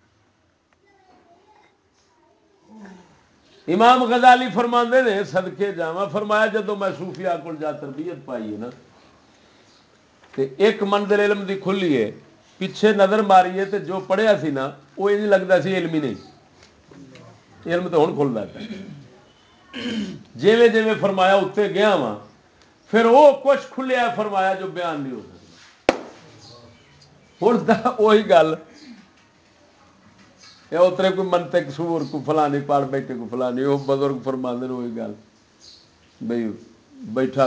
S1: امام غزالی فرماندے نے صدقے جاواں فرمایا جدوں میں صوفیاء کول جا تربیت پائی ہے نا تے ایک منزل علم دی کھلی ہے پیچھے نظر ماریے تے جو پڑھیا سی نا وہ یہ لگتا سی علم ہی نہیں علم تو ہن کھلدا پیا. جیویں جیویں فرمایا اتنے گیا وا پھر وہ کچھ کھلیا فرمایا جو بیان نہیں ہو سکتا. ہوں وہی گل اترے کوئی منطق سور کو فلانی پڑھ بیٹھے کو فلانی وہ بزرگ فرماندے نے وہی گل بھئی بیٹھا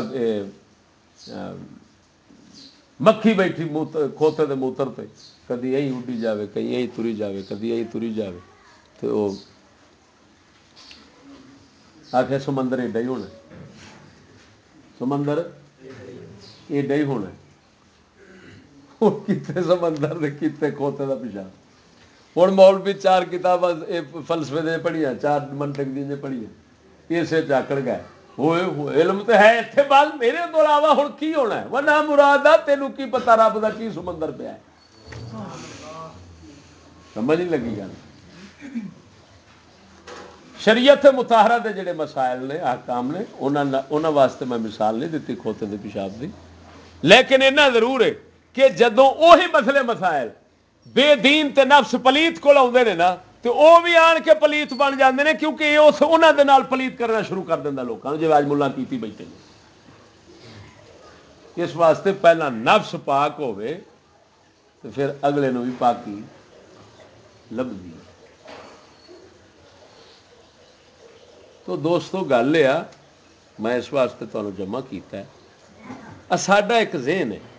S1: مکھی بیٹھی کھوتے دے موتر تے کدی یہی اڈی جاوے کدی یہی تری جاوے کدی یہی تری جاوے تو وہ آخر سمندر ایڈا ہی ہونا سمندر ایڈا ہی ہونا کتنے سمندر دے کتنے کھوتے دا پیشاب. ہوں مولوی چار کتاباں فلسفے دے پڑھیاں چار منطق دی پڑھیاں اسے چاکڑ گئے ہوئے ہوئے علم تو ہے اتنے بعد میرے تو علاوہ ہوں کی ہونا ہے وہ نہ مراد آ تینوں کی پتا رب دا کی سمندر پیا ہے. سمجھ نہیں لگی گل. شریعت مطہرہ دے جڑے مسائل نے احکام نے انہاں واسطے میں مثال نہیں دیتی کھوتے دے پیشاب دی لیکن اتنا ضرور ہے کہ جدوں وہی مسئلے مسائل بے دین تے نفس پلیت کول آؤندے نے نا تو وہ بھی آن کے پلیت بن جاندے نے کیونکہ یہ اس انہاں دے نال پلیت کرنا شروع کر دیندا لوکاں نوں جے اج ملہ کیتی بیٹھے نے. اس واسطے پہلا نفس پاک ہوئے تو پھر اگلے نو بھی پاکی لبھی. تو دوستو گل یہ میں اس واسطے تمہیں جمع کیتا ہے ساڈا ایک ذہن ہے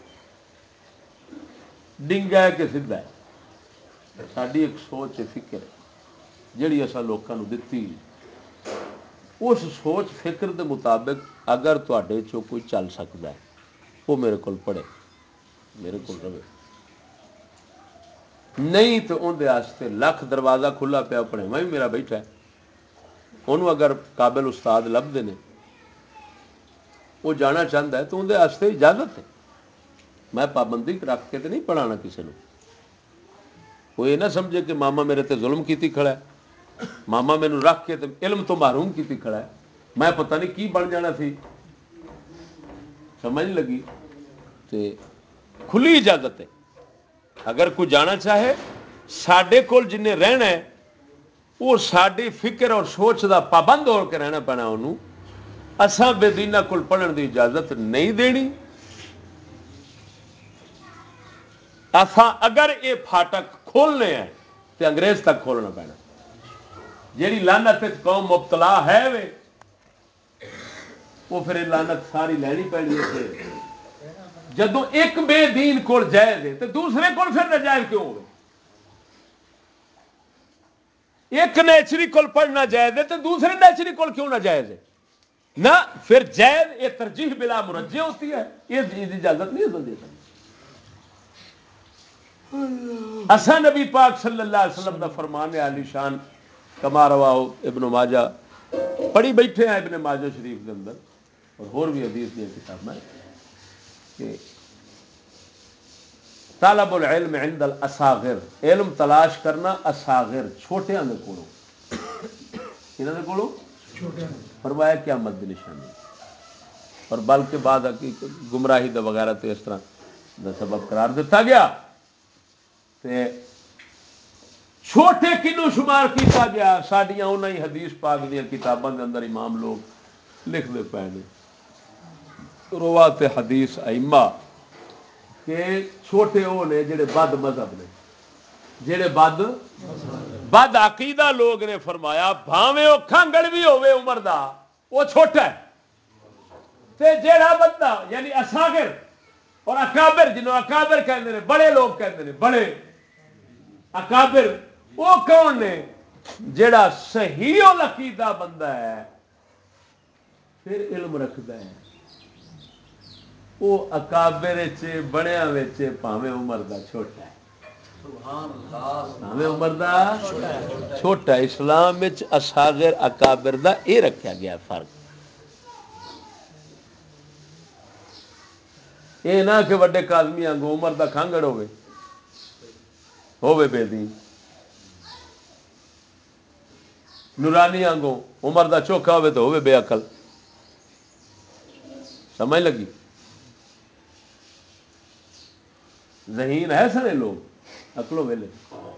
S1: ڈنگا ہے کہ سدھا ہے ساری ایک سوچ فکر ہے جیڑی اصا لوگوں دتی اس سوچ فکر دے مطابق اگر تواڈے چوں کوئی چل سکتا ہے وہ میرے کو پڑھے میرے کو رہے نہیں تو اندر واسطے لکھ دروازہ کھلا پیا پڑے میں بھی میرا بیٹھا انہوں اگر قابل استاد لبھتے ہیں وہ جانا چاہتا ہے تو اندر واسطے اجازت ہے. میں پابندی رکھ کے تو نہیں پڑھانا کسی نے. وہ یہ نہ سمجھے کہ ماما میرے تے ظلم کیتی کھڑا ہے ماما مینوں رکھ کے تے علم تو محروم کیتی کھڑا ہے میں پتہ نہیں کی بن جانا سی. سمجھ لگی تے کھلی اجازت ہے اگر کوئی جانا چاہے ساڈے کول جنہیں رہنا ہے وہ ساری فکر اور سوچ دا پابند ہو کے رہنا پینا انہوں اساں بے دینہ کول پڑھن دی اجازت نہیں دینی. اساں اگر یہ پھاٹک کھولنے ہیں تو انگریز تک کھولنا پینا. جیڑی لعنت قوم مبتلا ہے وے وہ پھر لعنت ساری لینی پینی ہے. جدو ایک بے دین کول جائز ہے تو دوسرے کول پھر ناجائز کیوں ہوگا. ایک نیچری کول پڑھنا جائز ہے تو دوسرے نیچری کول کیوں نہ جائز ہے نہ پھر جائز یہ ترجیح بلا مرجع ہوتی ہے یہ اجازت نہیں ہے دیتا. اساں نبی پاک صلی اللہ علیہ وسلم دا فرمان ہے علی شان کما رواہ ابن ماجہ پڑھی بیٹھے ہیں ابن ماجہ شریف کے اندر اور اور بھی حدیث دی کتاب میں کہ طلب العلم عند الاصاغر علم تلاش کرنا اصاغر چھوٹیاں دے کولوں انہاں دے کولوں فرمایا قیامت دی نشانی اور بلکہ بعد حقیقت گمراہی دا وغیرہ تے اس طرح دا سبب قرار دیتا گیا تے چھوٹے کنوں شمار کیتا گیا ساڈیاں انہاں ہی حدیث پاک دی کتاباں دے اندر امام لوگ لکھ دے پے نے روات حدیث ائمہ کہ چھوٹے وہ نے جڑے بد مذہب نے جڑے بد بد عقیدہ لوگ نے فرمایا بھاویں وہ کھانگڑ بھی ہوئے عمر دا وہ چھوٹا ہے تے جیڑا بندہ یعنی اصاغر اور اکابر جنہوں اکابر کہندے نے بڑے لوگ کہندے نے بڑے اکابر وہ کون نے؟ جڑا صحیح العقیدہ بندہ ہے پھر علم رکھتا ہے، وہ اکابر بڑیا پاویں عمر دا چھوٹا ہے، پاویں عمر دا چھوٹا ہے۔ اسلام اصاغر اکابر دا یہ رکھا گیا فرق، یہ نہ کہ وڈے کاظمی آنگو عمر دا کھانگڑ ہوے ہوے بے دین، نورانی آنگو عمر دا چوکھا ہوے تو ہوے بے عقل، سمجھ لگی؟ ذہین ہے سنے لوگ، عقلوں ویلے۔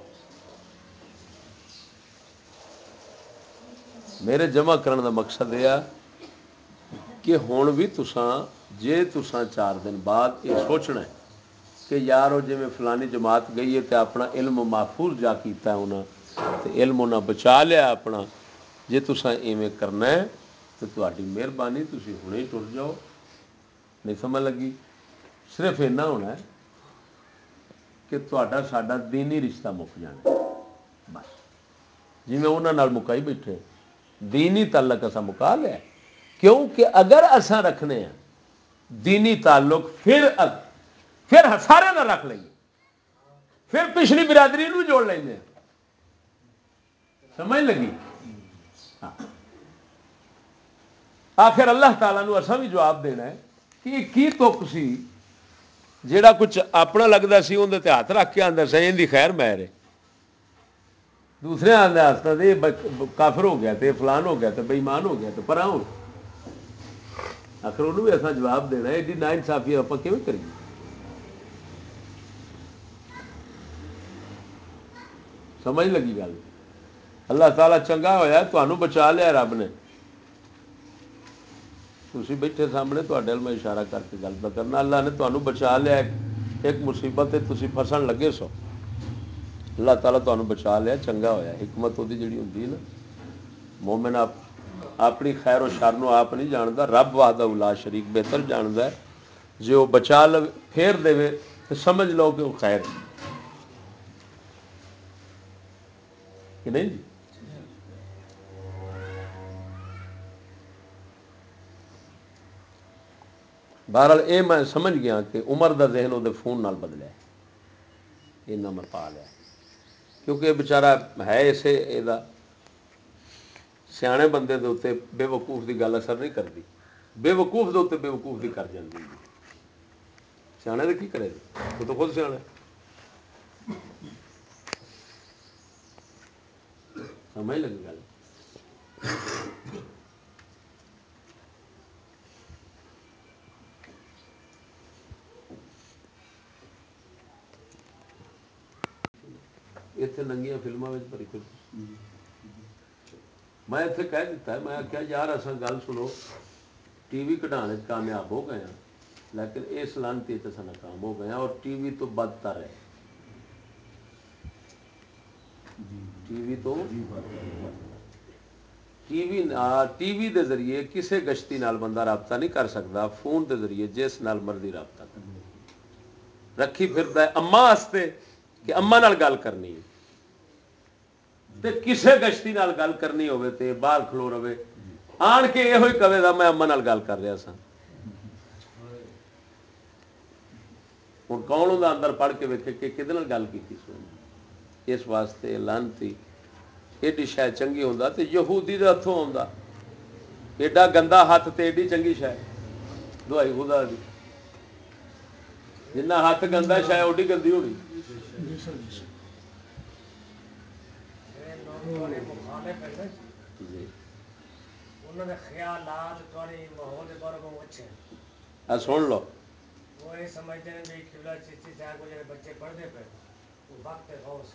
S1: میرے جمع کرنے دا مقصد یہ کہ ہوں بھی تساں جے تساں چار دن بعد یہ سوچنا ہے کہ یار وہ جی فلانی جماعت گئی ہے تو اپنا علم محفوظ جا کیتا ہے انہاں تے علم انہاں بچا لیا اپنا، جے تساں ایویں کرنا ہے تو تہاڈی مہربانی تسی ہنے ہی ٹر جاؤ، نہیں سمجھ لگی؟ صرف اینا ہونا ہے کہ تہاڈا ساڈا دینی رشتہ مک جانا ہے بس، جی میں انہاں نال مکائی بیٹھے دینی تعلق اسا مکا لیا، کیونکہ اگر اسا رکھنے ہیں دینی تعلق پھر پھر سارے نہ رکھ لیں گے، پھر پچھلی برادری نو جوڑ لیں گے، سمجھ لگی؟ ہاں۔ آخر اللہ تعالیٰ نو اسا بھی جواب دینا ہے کہ یہ کی تک سی جیڑا کچھ اپنا لگتا سی اندر تے ہاتھ رکھ کے آندا سی ان دی خیر مہر ہے، دوسرے آدھے آستا تے کافر ہو گیا تے فلان ہو گیا تے بے ایمان ہو گیا تے پراں ہو گیا۔ آخر انہوں بھی ایسا جواب دینا ہے، ایڈی نا انصافی آپ کیوں کریے؟ سمجھ لگی گل؟ اللہ تعالیٰ چنگا ہویا تمہوں بچا لیا رب نے، تسی بیٹھے سامنے تواڈے ال میں اشارہ کر کے گل پہ کرنا، اللہ نے تمہوں بچا لیا ایک مصیبت ہے تسی پھسن لگے سو، اللہ تعالیٰ تمہوں بچا لیا، چنگا ہویا۔ حکمت وہی جڑی ہوندی ہے نا، مومن آپ اپنی خیر و شر نو آپ نہیں جانتا، رب وحدہ لا شریک بہتر جانتا ہے، جے وہ بچا لو پھیر دے تو سمجھ لو کہ وہ خیر ہے کہ نہیں جی؟ بہرحال اے میں سمجھ گیا کہ عمر دا ذہن وہ فون نال بدلیا، یہ میں پا لیا، کیونکہ یہ بچارا ہے اسے یہ سیانے بندے دے اتنے بے وقوف دی گل اثر نہیں کرتی، بے وقوف دے اتنے بے وقوف دی کر جاتی، سیانے دے کی کرے وہ تو خود سیاح سمجھ لگی گل؟ اتنے ننگیاں فلموں میں بھری پھر میں اتنے کہہ دیتا ہے، میں آخیا یار اصا گل سنو ٹی وی کٹانے کامیاب ہو گئے ہیں لیکن اس لانتی سے ناکام ہو گئے ہیں، اور ٹی وی تو بدتر ہے، ٹی وی تو ٹی وی ٹی وی دے ذریعے کسے گشتی نال بندہ رابطہ نہیں کر سکتا، فون دے ذریعے جس نال مرضی رابطہ کر رکھی پھرتا ہے اما واسطے کہ اما نال گل کرنی ہے، تے کسے گشتی نال گل کرنی ہوے تے باہر کھلو رہے آن کے یہ ہوئی کہے گا میں اما نال گل کر رہا سا، ہوں کون ہوں اندر پڑھ کے ویکھے کہ کدے نال گل کی سو، اس واسطے لانتی ایڈی شاید چنگی ہوندا تے یہودی دے ہتھوں آوندا، ایڈا گندا ہاتھ تے ایڈی چنگی شاید دعائی خدا دی، جنہ ہاتھ گندا شاید اوڈی گندی ہونی۔ مخالف ہے جی انہوں نے خیالات تھوڑی ماحول بارے میں اچھے سن لو، وہ یہ سمجھتے ہیں بھی قبلہ چشتی صاحب کو جڑے بچے پڑھتے پے وہ وقت غوث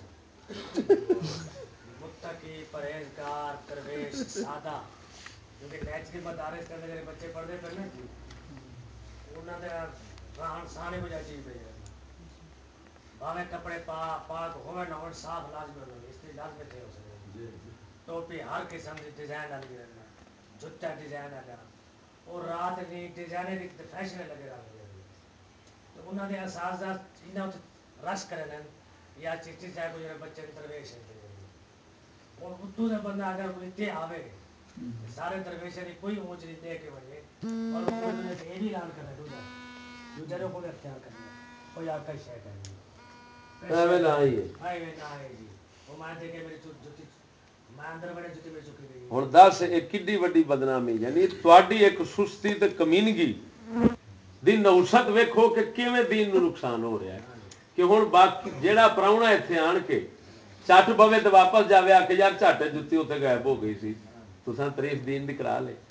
S1: متقی پرہیزگار درویش سادہ، کیونکہ نیچری مدارس کے اندر جڑے بچے پڑھتے پے نا جی انہوں نے رہن سہن کچھ عجیب ہے، باوے کپڑے پا پاک ہوئے نہ ہون صاف لازمی ہونے اس لیے لازمی تھے ہو سکے، ٹوپی ہر قسم کی ڈیزائن والی رہنا، جتا ڈیزائن والا، اور رات نہیں ڈیزائن کی فیشن لگے رہے، تو انہوں نے اساتذہ انہوں رش کرے
S2: یا چشتی صاحب جو بچے کی درویش ہے اور اتو سے بندہ اگر اتنے آوے سارے درویشیں کی کوئی اونچ نہیں دے کے وجے اور کوئی دنیا سے یہ بھی اعلان کرنا دوسرا دوسرے کو بھی اختیار کرنا کوئی آقا شے کرنا
S1: ایویں نہ آئی ہے
S2: ایویں نہ آئے جی وہ میں دیکھے میری جوتی میں اندر بڑے جوتی میں چکی گئی
S1: ہن دس ایک کڈی وڈی بدنامی یعنی تواڈی ایک سستی تے کمینگی دی نوست ویکھو کہ کیویں دین نو نقصان ہو رہا ہے کہ ہن باقی جیڑا پراؤنا ایتھے آن کے چٹ پوے تو واپس جاوے آ کے یار جھٹ جتی اتنے غائب ہو گئی سی تساں تعریف دین دی کرا لے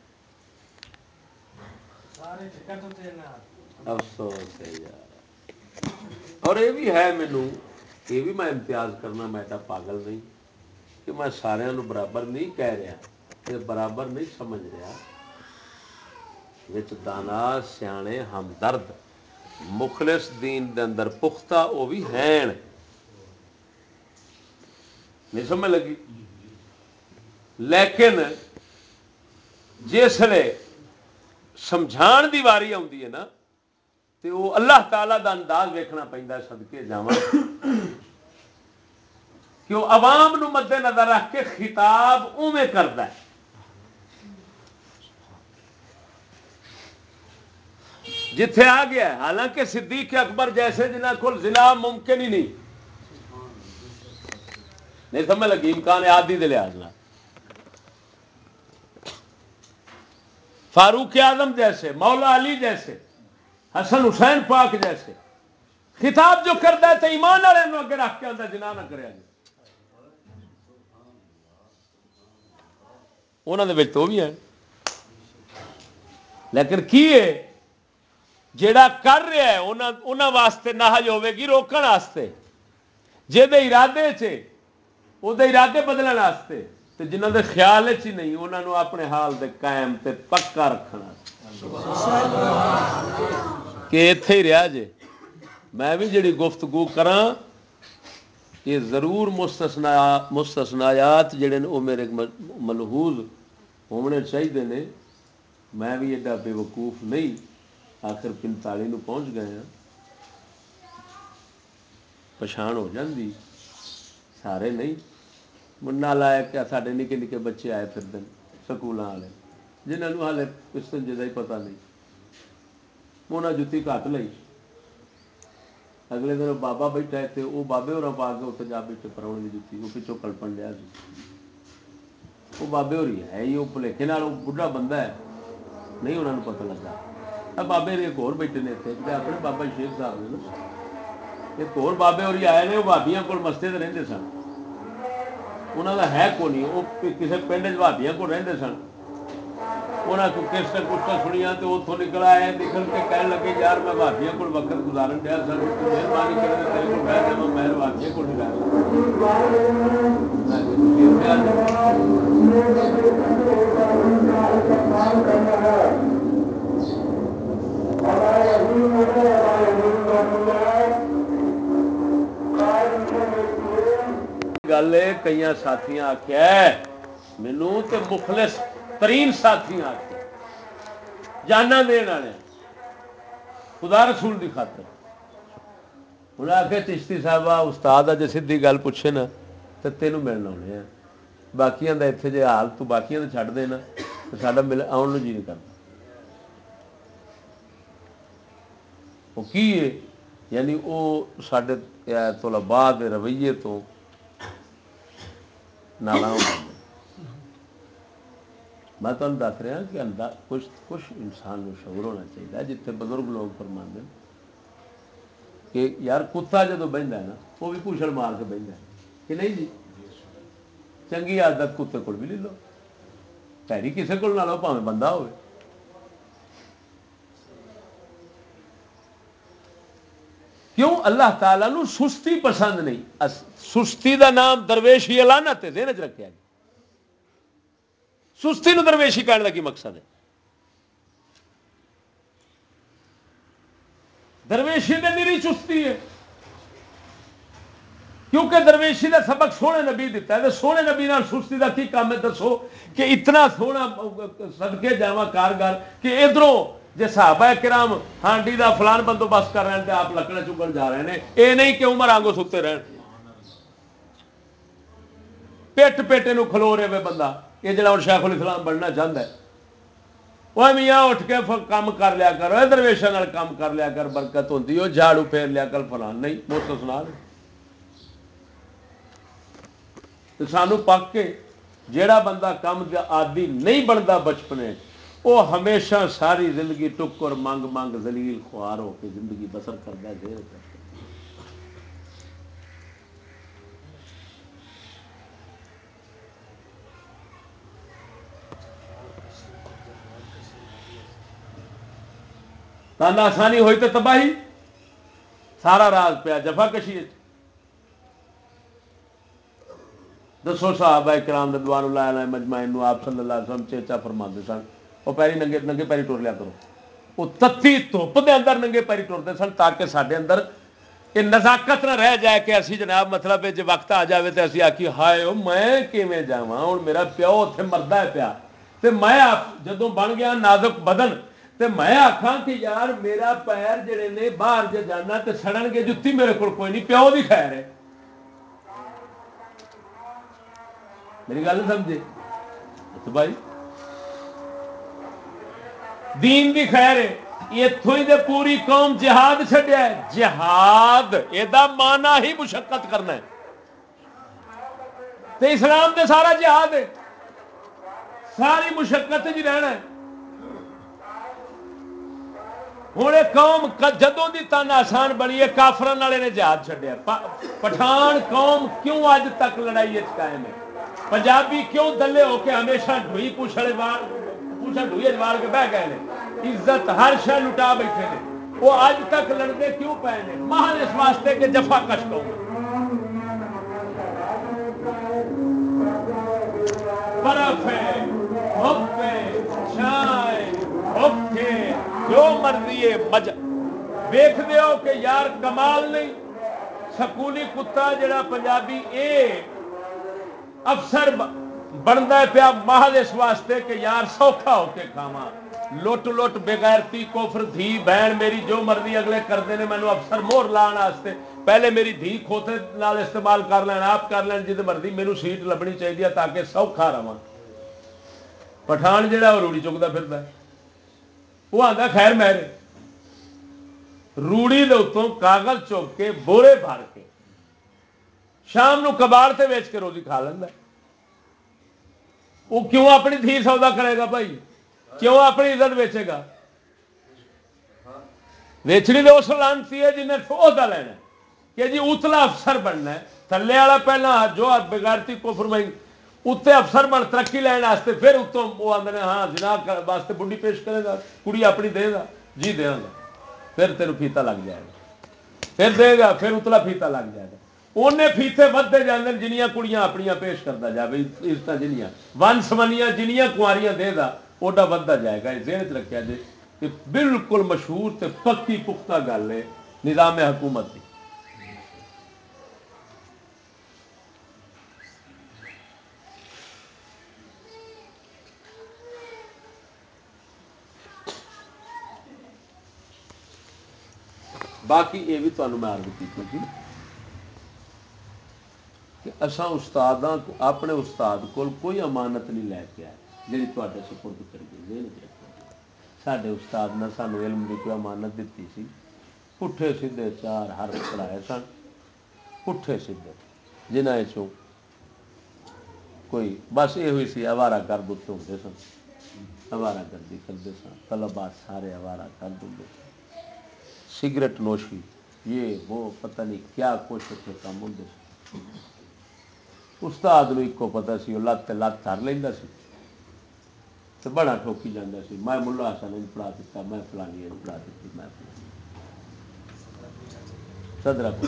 S2: سارے فکر تو تے نا
S1: افسوس ہے یار اور یہ بھی ہے مینوں یہ بھی میں امتیاز کرنا میں ایڈا پاگل نہیں کہ میں سارے نو برابر نہیں کہہ رہا یہ برابر نہیں سمجھ رہا وچ دانا سیانے ہمدرد مخلص دین دے اندر پختہ وہ بھی ہیں نہیں سمجھ لگی لیکن جسے سمجھان دی واری آتی ہے نا تو وہ اللہ تعالیٰ دا انداز ویکھنا پہنتا ہے صدقے جاواں کہ وہ عوام نو مد نظر رکھ کے خطاب اوویں کردا ہے جتھے آ گیا ہے حالانکہ صدیق اکبر جیسے جنہاں کول زنا ممکن ہی نہیں نہیں سمجھ لگی امکان عادی دے لحاظ نال فاروق اعظم جیسے مولا علی جیسے حسن حسین پاک جیسے خطاب جو کرتا ہے تو ایمان والے نو اگے رکھ کے آتا جنا نہ کرے انہوں نے تو بھی ہے لیکن کی ہے جیڑا کر رہا ہے انہوں واسطے نہج ہوے گی روکن واسطے جہدے ارادے چ وہ ارادے بدلن واسطے تے جنہاں دے خیال چ ہی نہیں انہاں نو اپنے حال دے قائم تے پکا رکھنا کہ ایتھے ہی رہا جے میں بھی جڑی گفتگو کراں یہ ضرور مستثنا مستثنایات جڑے نے وہ میرے ملحوظ ہونے چاہیے نے میں بھی ایڈا بے وقوف نہیں آخر پنتالی نو پہنچ گئے ہیں پچھان ہو جاندی سارے نہیں منا لایا کہ سارے نکے نکے بچے آئے پھر دن سکولوں والے جنہوں ہالے پستن جا ہی پتہ نہیں انہیں جتی گھٹ لائی اگلے دن بابا بیٹھا اتنے وہ بابے ہور پا کے اتنے جا بیٹھے پراؤنے کی جتی وہ پچھوں کلپن لیا وہ بابے ہو رہی ہے وہ بھلیکے وہ بڑھا بندہ ہے نہیں انہوں نے پتہ لگا بابے ایک ہور بیٹھے نے اتنے اپنے بابا شیخ صاحب نے نا ایک ہور بابے ہوری آئے نے وہ بھابیاں کول مستے تے رہندے سن انہوں کا ہے کو نہیں وہ کسی پنڈ بھابیاں کول رہندے سن انہاں کو کیسٹاں کسٹاں سنیاں تو اتوں نکل آئے نکل کے کہنے لگے یار میں بھابیاں کول وقت گزارن ڈیا سر مہربانی کرے تیرے کول رہ جاواں میں بھابیاں کول نہیں گل ہے کئی ساتھیاں آخیا مینوں تے مخلص ترین ساتھی آخیا جانا دین والے خدا رسول دی خاطر انہیں آخیا چشتی صاحب استاد آ جی سیدھی گل پوچھے نا تو تینوں ملنا آنے ہیں باقیاں دا اتنے جے حال تو باقیاں دا چھڈ دینا تو ساڈا مل آن جی نہیں کرتا وہ کی ہے یعنی وہ سڈے طلباء دے رویے تو نالاں ہو گئے میں تمہیں دس رہا کہ اندر کچھ کچھ انسان کو شعور ہونا چاہیے جتنے بزرگ لوگ فرماندے ہیں کہ یار کتا جدو بہندا ہے نا وہ بھی پوچھڑ مار کے بہندا ہے کہ نہیں جی چنگی عادت کتے کول بھی لے لو پیری کسے کول نہ لو بھاویں بندہ ہوئے کیوں اللہ تعالیٰ نو سستی پسند نہیں سستی دا نام درویشی لعنت ہے ذہن چ رکھیا جی سستی نو درویشی کہنے کا کی مقصد ہے درویشی نے میری چستی ہے کیونکہ درویشی کا سبق سونے نبی دیتا ہے سونے نبی نال سستی کا کی کام ہے دسو کہ اتنا سونا صدقے جاواں کارگر کہ ادھروں جی صحابہ کرام ہانڈی دا فلان بندوبست کر رہے ہیں تو آپ لکڑے چکن جا رہے ہیں یہ نہیں کہ عمر آنگو ستے رہن پٹ پیٹے نو کھلو رہے بندہ یہ جڑا ہوں شیخ الاسلام بننا چاہتا ہے وہ میاں اٹھ کے کام کر لیا کر درویشاں نال کام کر لیا کر برکت ہوتی وہ جھاڑو پھیر لیا کر فلان نہیں موٹر سنا تو سانو پک کے جیڑا بندہ کام آدی نہیں بنتا بچپنے وہ ہمیشہ ساری زندگی ٹکر منگ منگ ذلیل خوار ہو کے زندگی بسر کرتا ہے دیر کرتا تانا آسانی ہوئی تو تباہی سارا راز پیا جفا کشی دسو صحابہ کرام رضوان اللہ علیہ مجمعین آپ صلی اللہ علیہ وسلم چیچا فرماندے سن وہ پیری ننگے ننگے پیری ٹر لیا کرو وہ تتی دھوپ دے اندر ننگے پیری ٹرتے سن تاکہ سارے اندر یہ نزاکت نہ رہ جائے کہ اسی جناب مطلب جی وقت آ جائے تو اسی آخی ہائے میں کیویں جاواں ہوں میرا پیو اتنے مردا ہے پیا تے میں جدوں بن گیا نازک بدن تے میں آکھاں کہ یار میرا پیر جڑے نے باہر جے جانا تے سڑن گے جتی میرے کول کوئی نہیں پیو دی خیر ہے میری گل سمجھے تو بھائی دین دی خیر ہے اتوں ہی دے پوری قوم جہاد چھڈیا ہے جہاد یہ مانا ہی مشقت کرنا ہے تے اسلام تے سارا جہاد ہے ساری مشقت جی رہنا ہے ہوں یہ قوم جدوں دی تن آسان بنی ہے کافران والے نے جہاد چھڈیا پٹھان قوم کیوں اج تک لڑائی قائم ہے پنجابی کیوں دلے ہو کے ہمیشہ ڈھوئی پوچھڑے وال پوچھا ڈھوئی اجوال کے بہ گئے ہیں عزت ہر شے لٹا بیٹھے ہیں وہ اج تک لڑتے کیوں پے ہیں محض اس واسطے کہ جفا کش قوم برف ہے دھوپ ہے چھائے اوکھے جو مرضی ہے مج ویکھ دیو کہ یار کمال نہیں سکولی کتا جڑا پنجابی اے افسر بنتا پیا محض اس واسطے کہ یار سوکھا ہو کے کھاواں لٹ لٹ بغیرتی کفر دھی بہن میری جو مرضی اگلے کرتے ہیں مینو افسر مہر لان واسطے پہلے میری دھی کھوتے نال استعمال کر لین آپ کر لین جی مرضی میرے سیٹ لبنی چاہیے تاکہ سوکھا رہا پٹھان جہا وہ روڑی چکتا پھرتا وہ آتا خیر میرے روڑی دے اتوں کاغذ چک کے بورے بھر کے شام نو کباڑ تے ویچ کے روزی کھا لینا وہ کیوں اپنی دھی سودا کرے گا بھائی کیوں اپنی عزت ویچے گا ویچنی تو اس لانتی ہے جنہیں سودا لینا کہ جی اتلا افسر بننا ہے تھلے والا پہلا جو بغیرتی کفر میں اتنے افسر بن ترقی لینے واسطے پھر اتوں وہ آدھے ہاں جناب واسطے بڈی پیش کرے گا کڑی اپنی دے گا جی دیا گا پھر تیرے فیتا لگ جائے گا پھر دے گا پھر اتلا فیتا لگ جائے گا انہیں فیتے ودتے جانے جنیاں کڑیاں اپنیاں پیش کرتا جائے عزت جنیاں ون سمنیاں جنیاں کواریاں دے گا اوڈا ودتا جائے گا یہ ذہن چ رکھا جائے کہ بالکل مشہور تے پکی پختہ گل ہے نظام حکومت کی باقی یہ بھی تمہیں میں عرض کی تھی کہ اساں استاداں کو اپنے استاد کو کوئی امانت نہیں لے کے آئے جی تے سپرد کریے سارے استاد نے سانو علم کی کوئی امانت دیتی سی پٹھے سیدھے چار حرف پڑھائے سن پٹھے سیدھے جنہیں چوں کوئی بس یہ ہوئی سی اوارا گرد اتنے ہوتے سن اوارا گردی کرتے سن طلبات سارے اوارا گرد ہوتے سن سگریٹ نوشی یہ وہ پتہ نہیں کیا کچھ اتنے کام ہوتے سن استاد نو ایکو پتہ سی وہ لت لت کر لینا سی تو بڑا ٹھوکی جانا سی میں ملا حسن نے پڑھا دیتا میں فلانی پڑھا دیتی میں صدرہ کو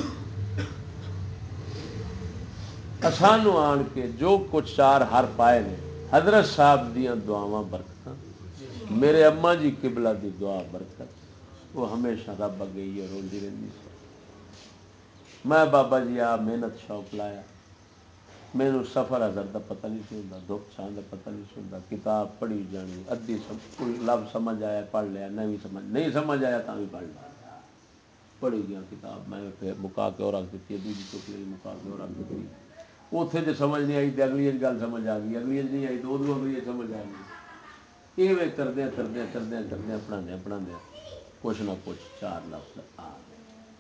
S1: سانو آن کے جو کچھ چار ہر پائے نے حضرت صاحب دیاں دعاواں برکت میرے اما جی قبلہ دی دعا برکت وہ ہمیشہ رب اگئی ہے روندی رہندی سی میں بابا جی آ محنت شوق لایا میرے سفر حضر کا پتہ نہیں سی ہوتا دکھ چھان کا پتہ نہیں سی ہوتا کتاب پڑھی جانی ادھی کوئی لفظ سمجھ آیا پڑھ لیا نہیں سمجھ نہیں سمجھ آیا تو بھی پڑھ لیا پڑھی گیا کتاب میں پھر مکا کے اور رکھ دیتی دوسری چک لی مکا کے اور رکھ دیتی اتنے جی سمجھ نہیں آئی تو اگلی گل سمجھ آ گئی، اگلی نہیں آئی تو ادو اگلی سمجھ آ گئی، یہ کردیا کردیا کردیا کردیا پڑھایا پڑھایا کچھ نہ کچھ چار لفظ آ گئے۔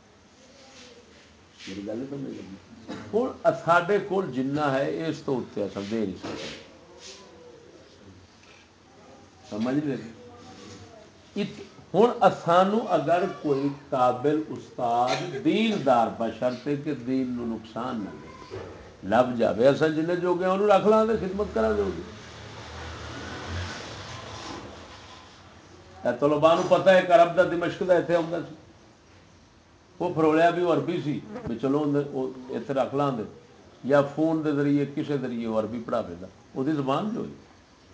S1: میری گل سمجھ لگی؟ ہوں ساڈے کول جنہ ہے اس تو اتنے اصل دے نہیں سکتے، سمجھ لگی؟ ہوں سانو اگر کوئی قابل استاد دیندار بشرطے کہ دین نو نقصان نہ دے لب جائے، اصل جن جو گیا انہوں رکھ لیں گے، خدمت کرا گے۔ طلباء نوں پتہ ہے کہ عرب دا دمشق دا اتنے آتا سی، وہ فروڑیا بھی وہ عربی سی بھی چلو اتنے رکھ لاں گے، یا فون دے ذریعے کسی ذریعے وہ عربی پڑھا دے گا، وہ زبان جو ہوئی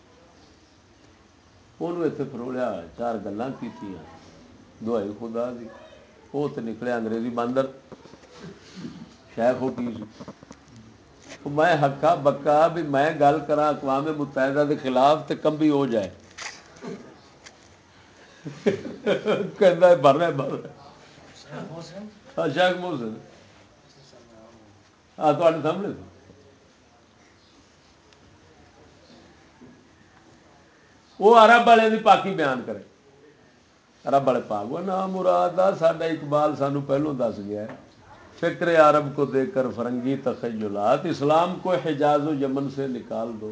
S1: انہوں اتنے فروڑیا، چار گلاں کیتیاں، دعائی خدا دی، وہ تو نکلے انگریزی باندر، شیخ ہو کی سی، میں ہکا بکا بھی میں گل کرا اقوام متحدہ کے خلاف تو کمبی ہو جائے، کہندا ہے بھر رہا بھر
S2: شیخ محسن
S1: ہاں شیخ محسن ہاں تھوڑے سامنے سے وہ عرب والے دی پاکی بیان کرے، عرب والے پاک وہ نام مراد آ ساڈا اقبال سانو پہلوں دس گیا ہے، فکر عرب کو دیکھ کر فرنگی تخیلات، اسلام کو حجاز و یمن سے نکال دو،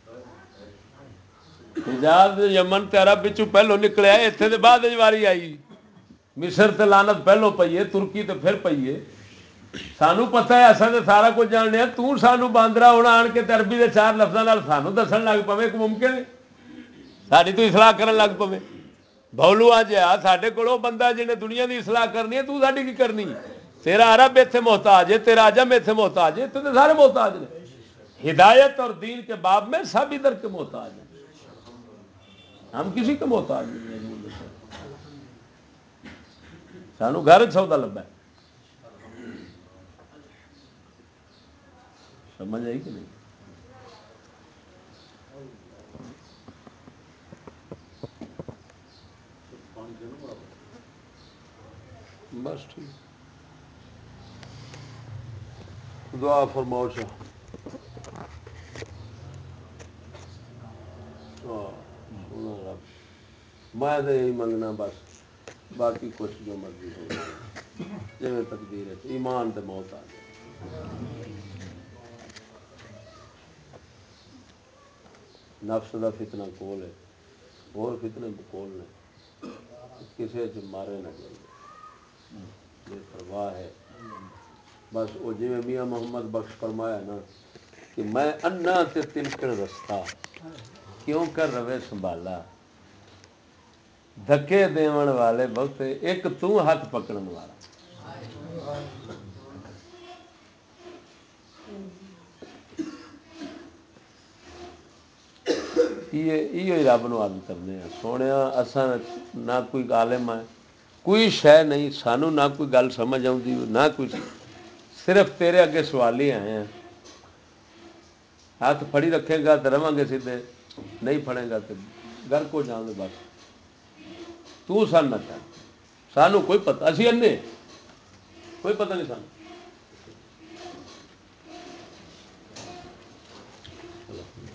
S1: حجاز یمن تے عرب وچوں پہلو نکلیا، اتنے دے بعد واری آئی، مصر تے لعنت پہلو پئی ہے، ترکی تے پھر پئی ہے، سانو پتہ ہے اصل تے سارا کچھ جاننے ہیں، تو سانو باندرا ہونا آن کے عربی دے چار لفظاں نال سانو دسن لگ پوے کہ ممکن ہے ساری تو اصلاح کرن لگ پوے، بولو آ جا ساڈے کول بندہ جنہیں دنیا دی اصلاح کرنی ہے، تو ساڈی کی کرنی ہے؟ تیرا عرب اتنے محتاج ہے، تیرا عجم اتنے محتاج ہے، اتنے تو سارے محتاج ہیں، ہدایت اور دین کے باب میں سب ادھر کے محتاج ہیں، ہم کسی کے محتاج نہیں ہیں، سانو گھر سودا لبا ہے، سمجھ آئی کہ نہیں؟ بس ٹھیک، دعا فرماؤ شاہ، سونا رب، میں تو یہی منگنا بس، باقی کچھ جو مرضی ہو جی تقدیر ہے، ایمان تے موت آ جائے، نفس دا فتنہ کول ہے، اور فتنے کول نے، کسی چ مارے نہ جائیے، بے پرواہ ہے، بس وہ جی میاں محمد بخش فرمایا نا کہ میں انا تے تلکڑ رستہ کیوں کر روے سنبھالا، دھکے دیون والے بہتے ایک تو ہاتھ پکڑن والا، یہ رب نو عرض کرنے ہیں، سونے اساں نہ کوئی عالم ہے، کوئی شے نہیں سانو، نہ کوئی گل سمجھ آتی نہ کوئی، صرف تیرے اگے سوال ہی آئے ہیں، ہاتھ پھڑی رکھے گا تو رواں گے سیدھے، نہیں پھڑے گا تو گھر کو جان دے، بس تو سن نہ چاہ، سانو کوئی پتہ، اسی انے کوئی پتہ نہیں سانو۔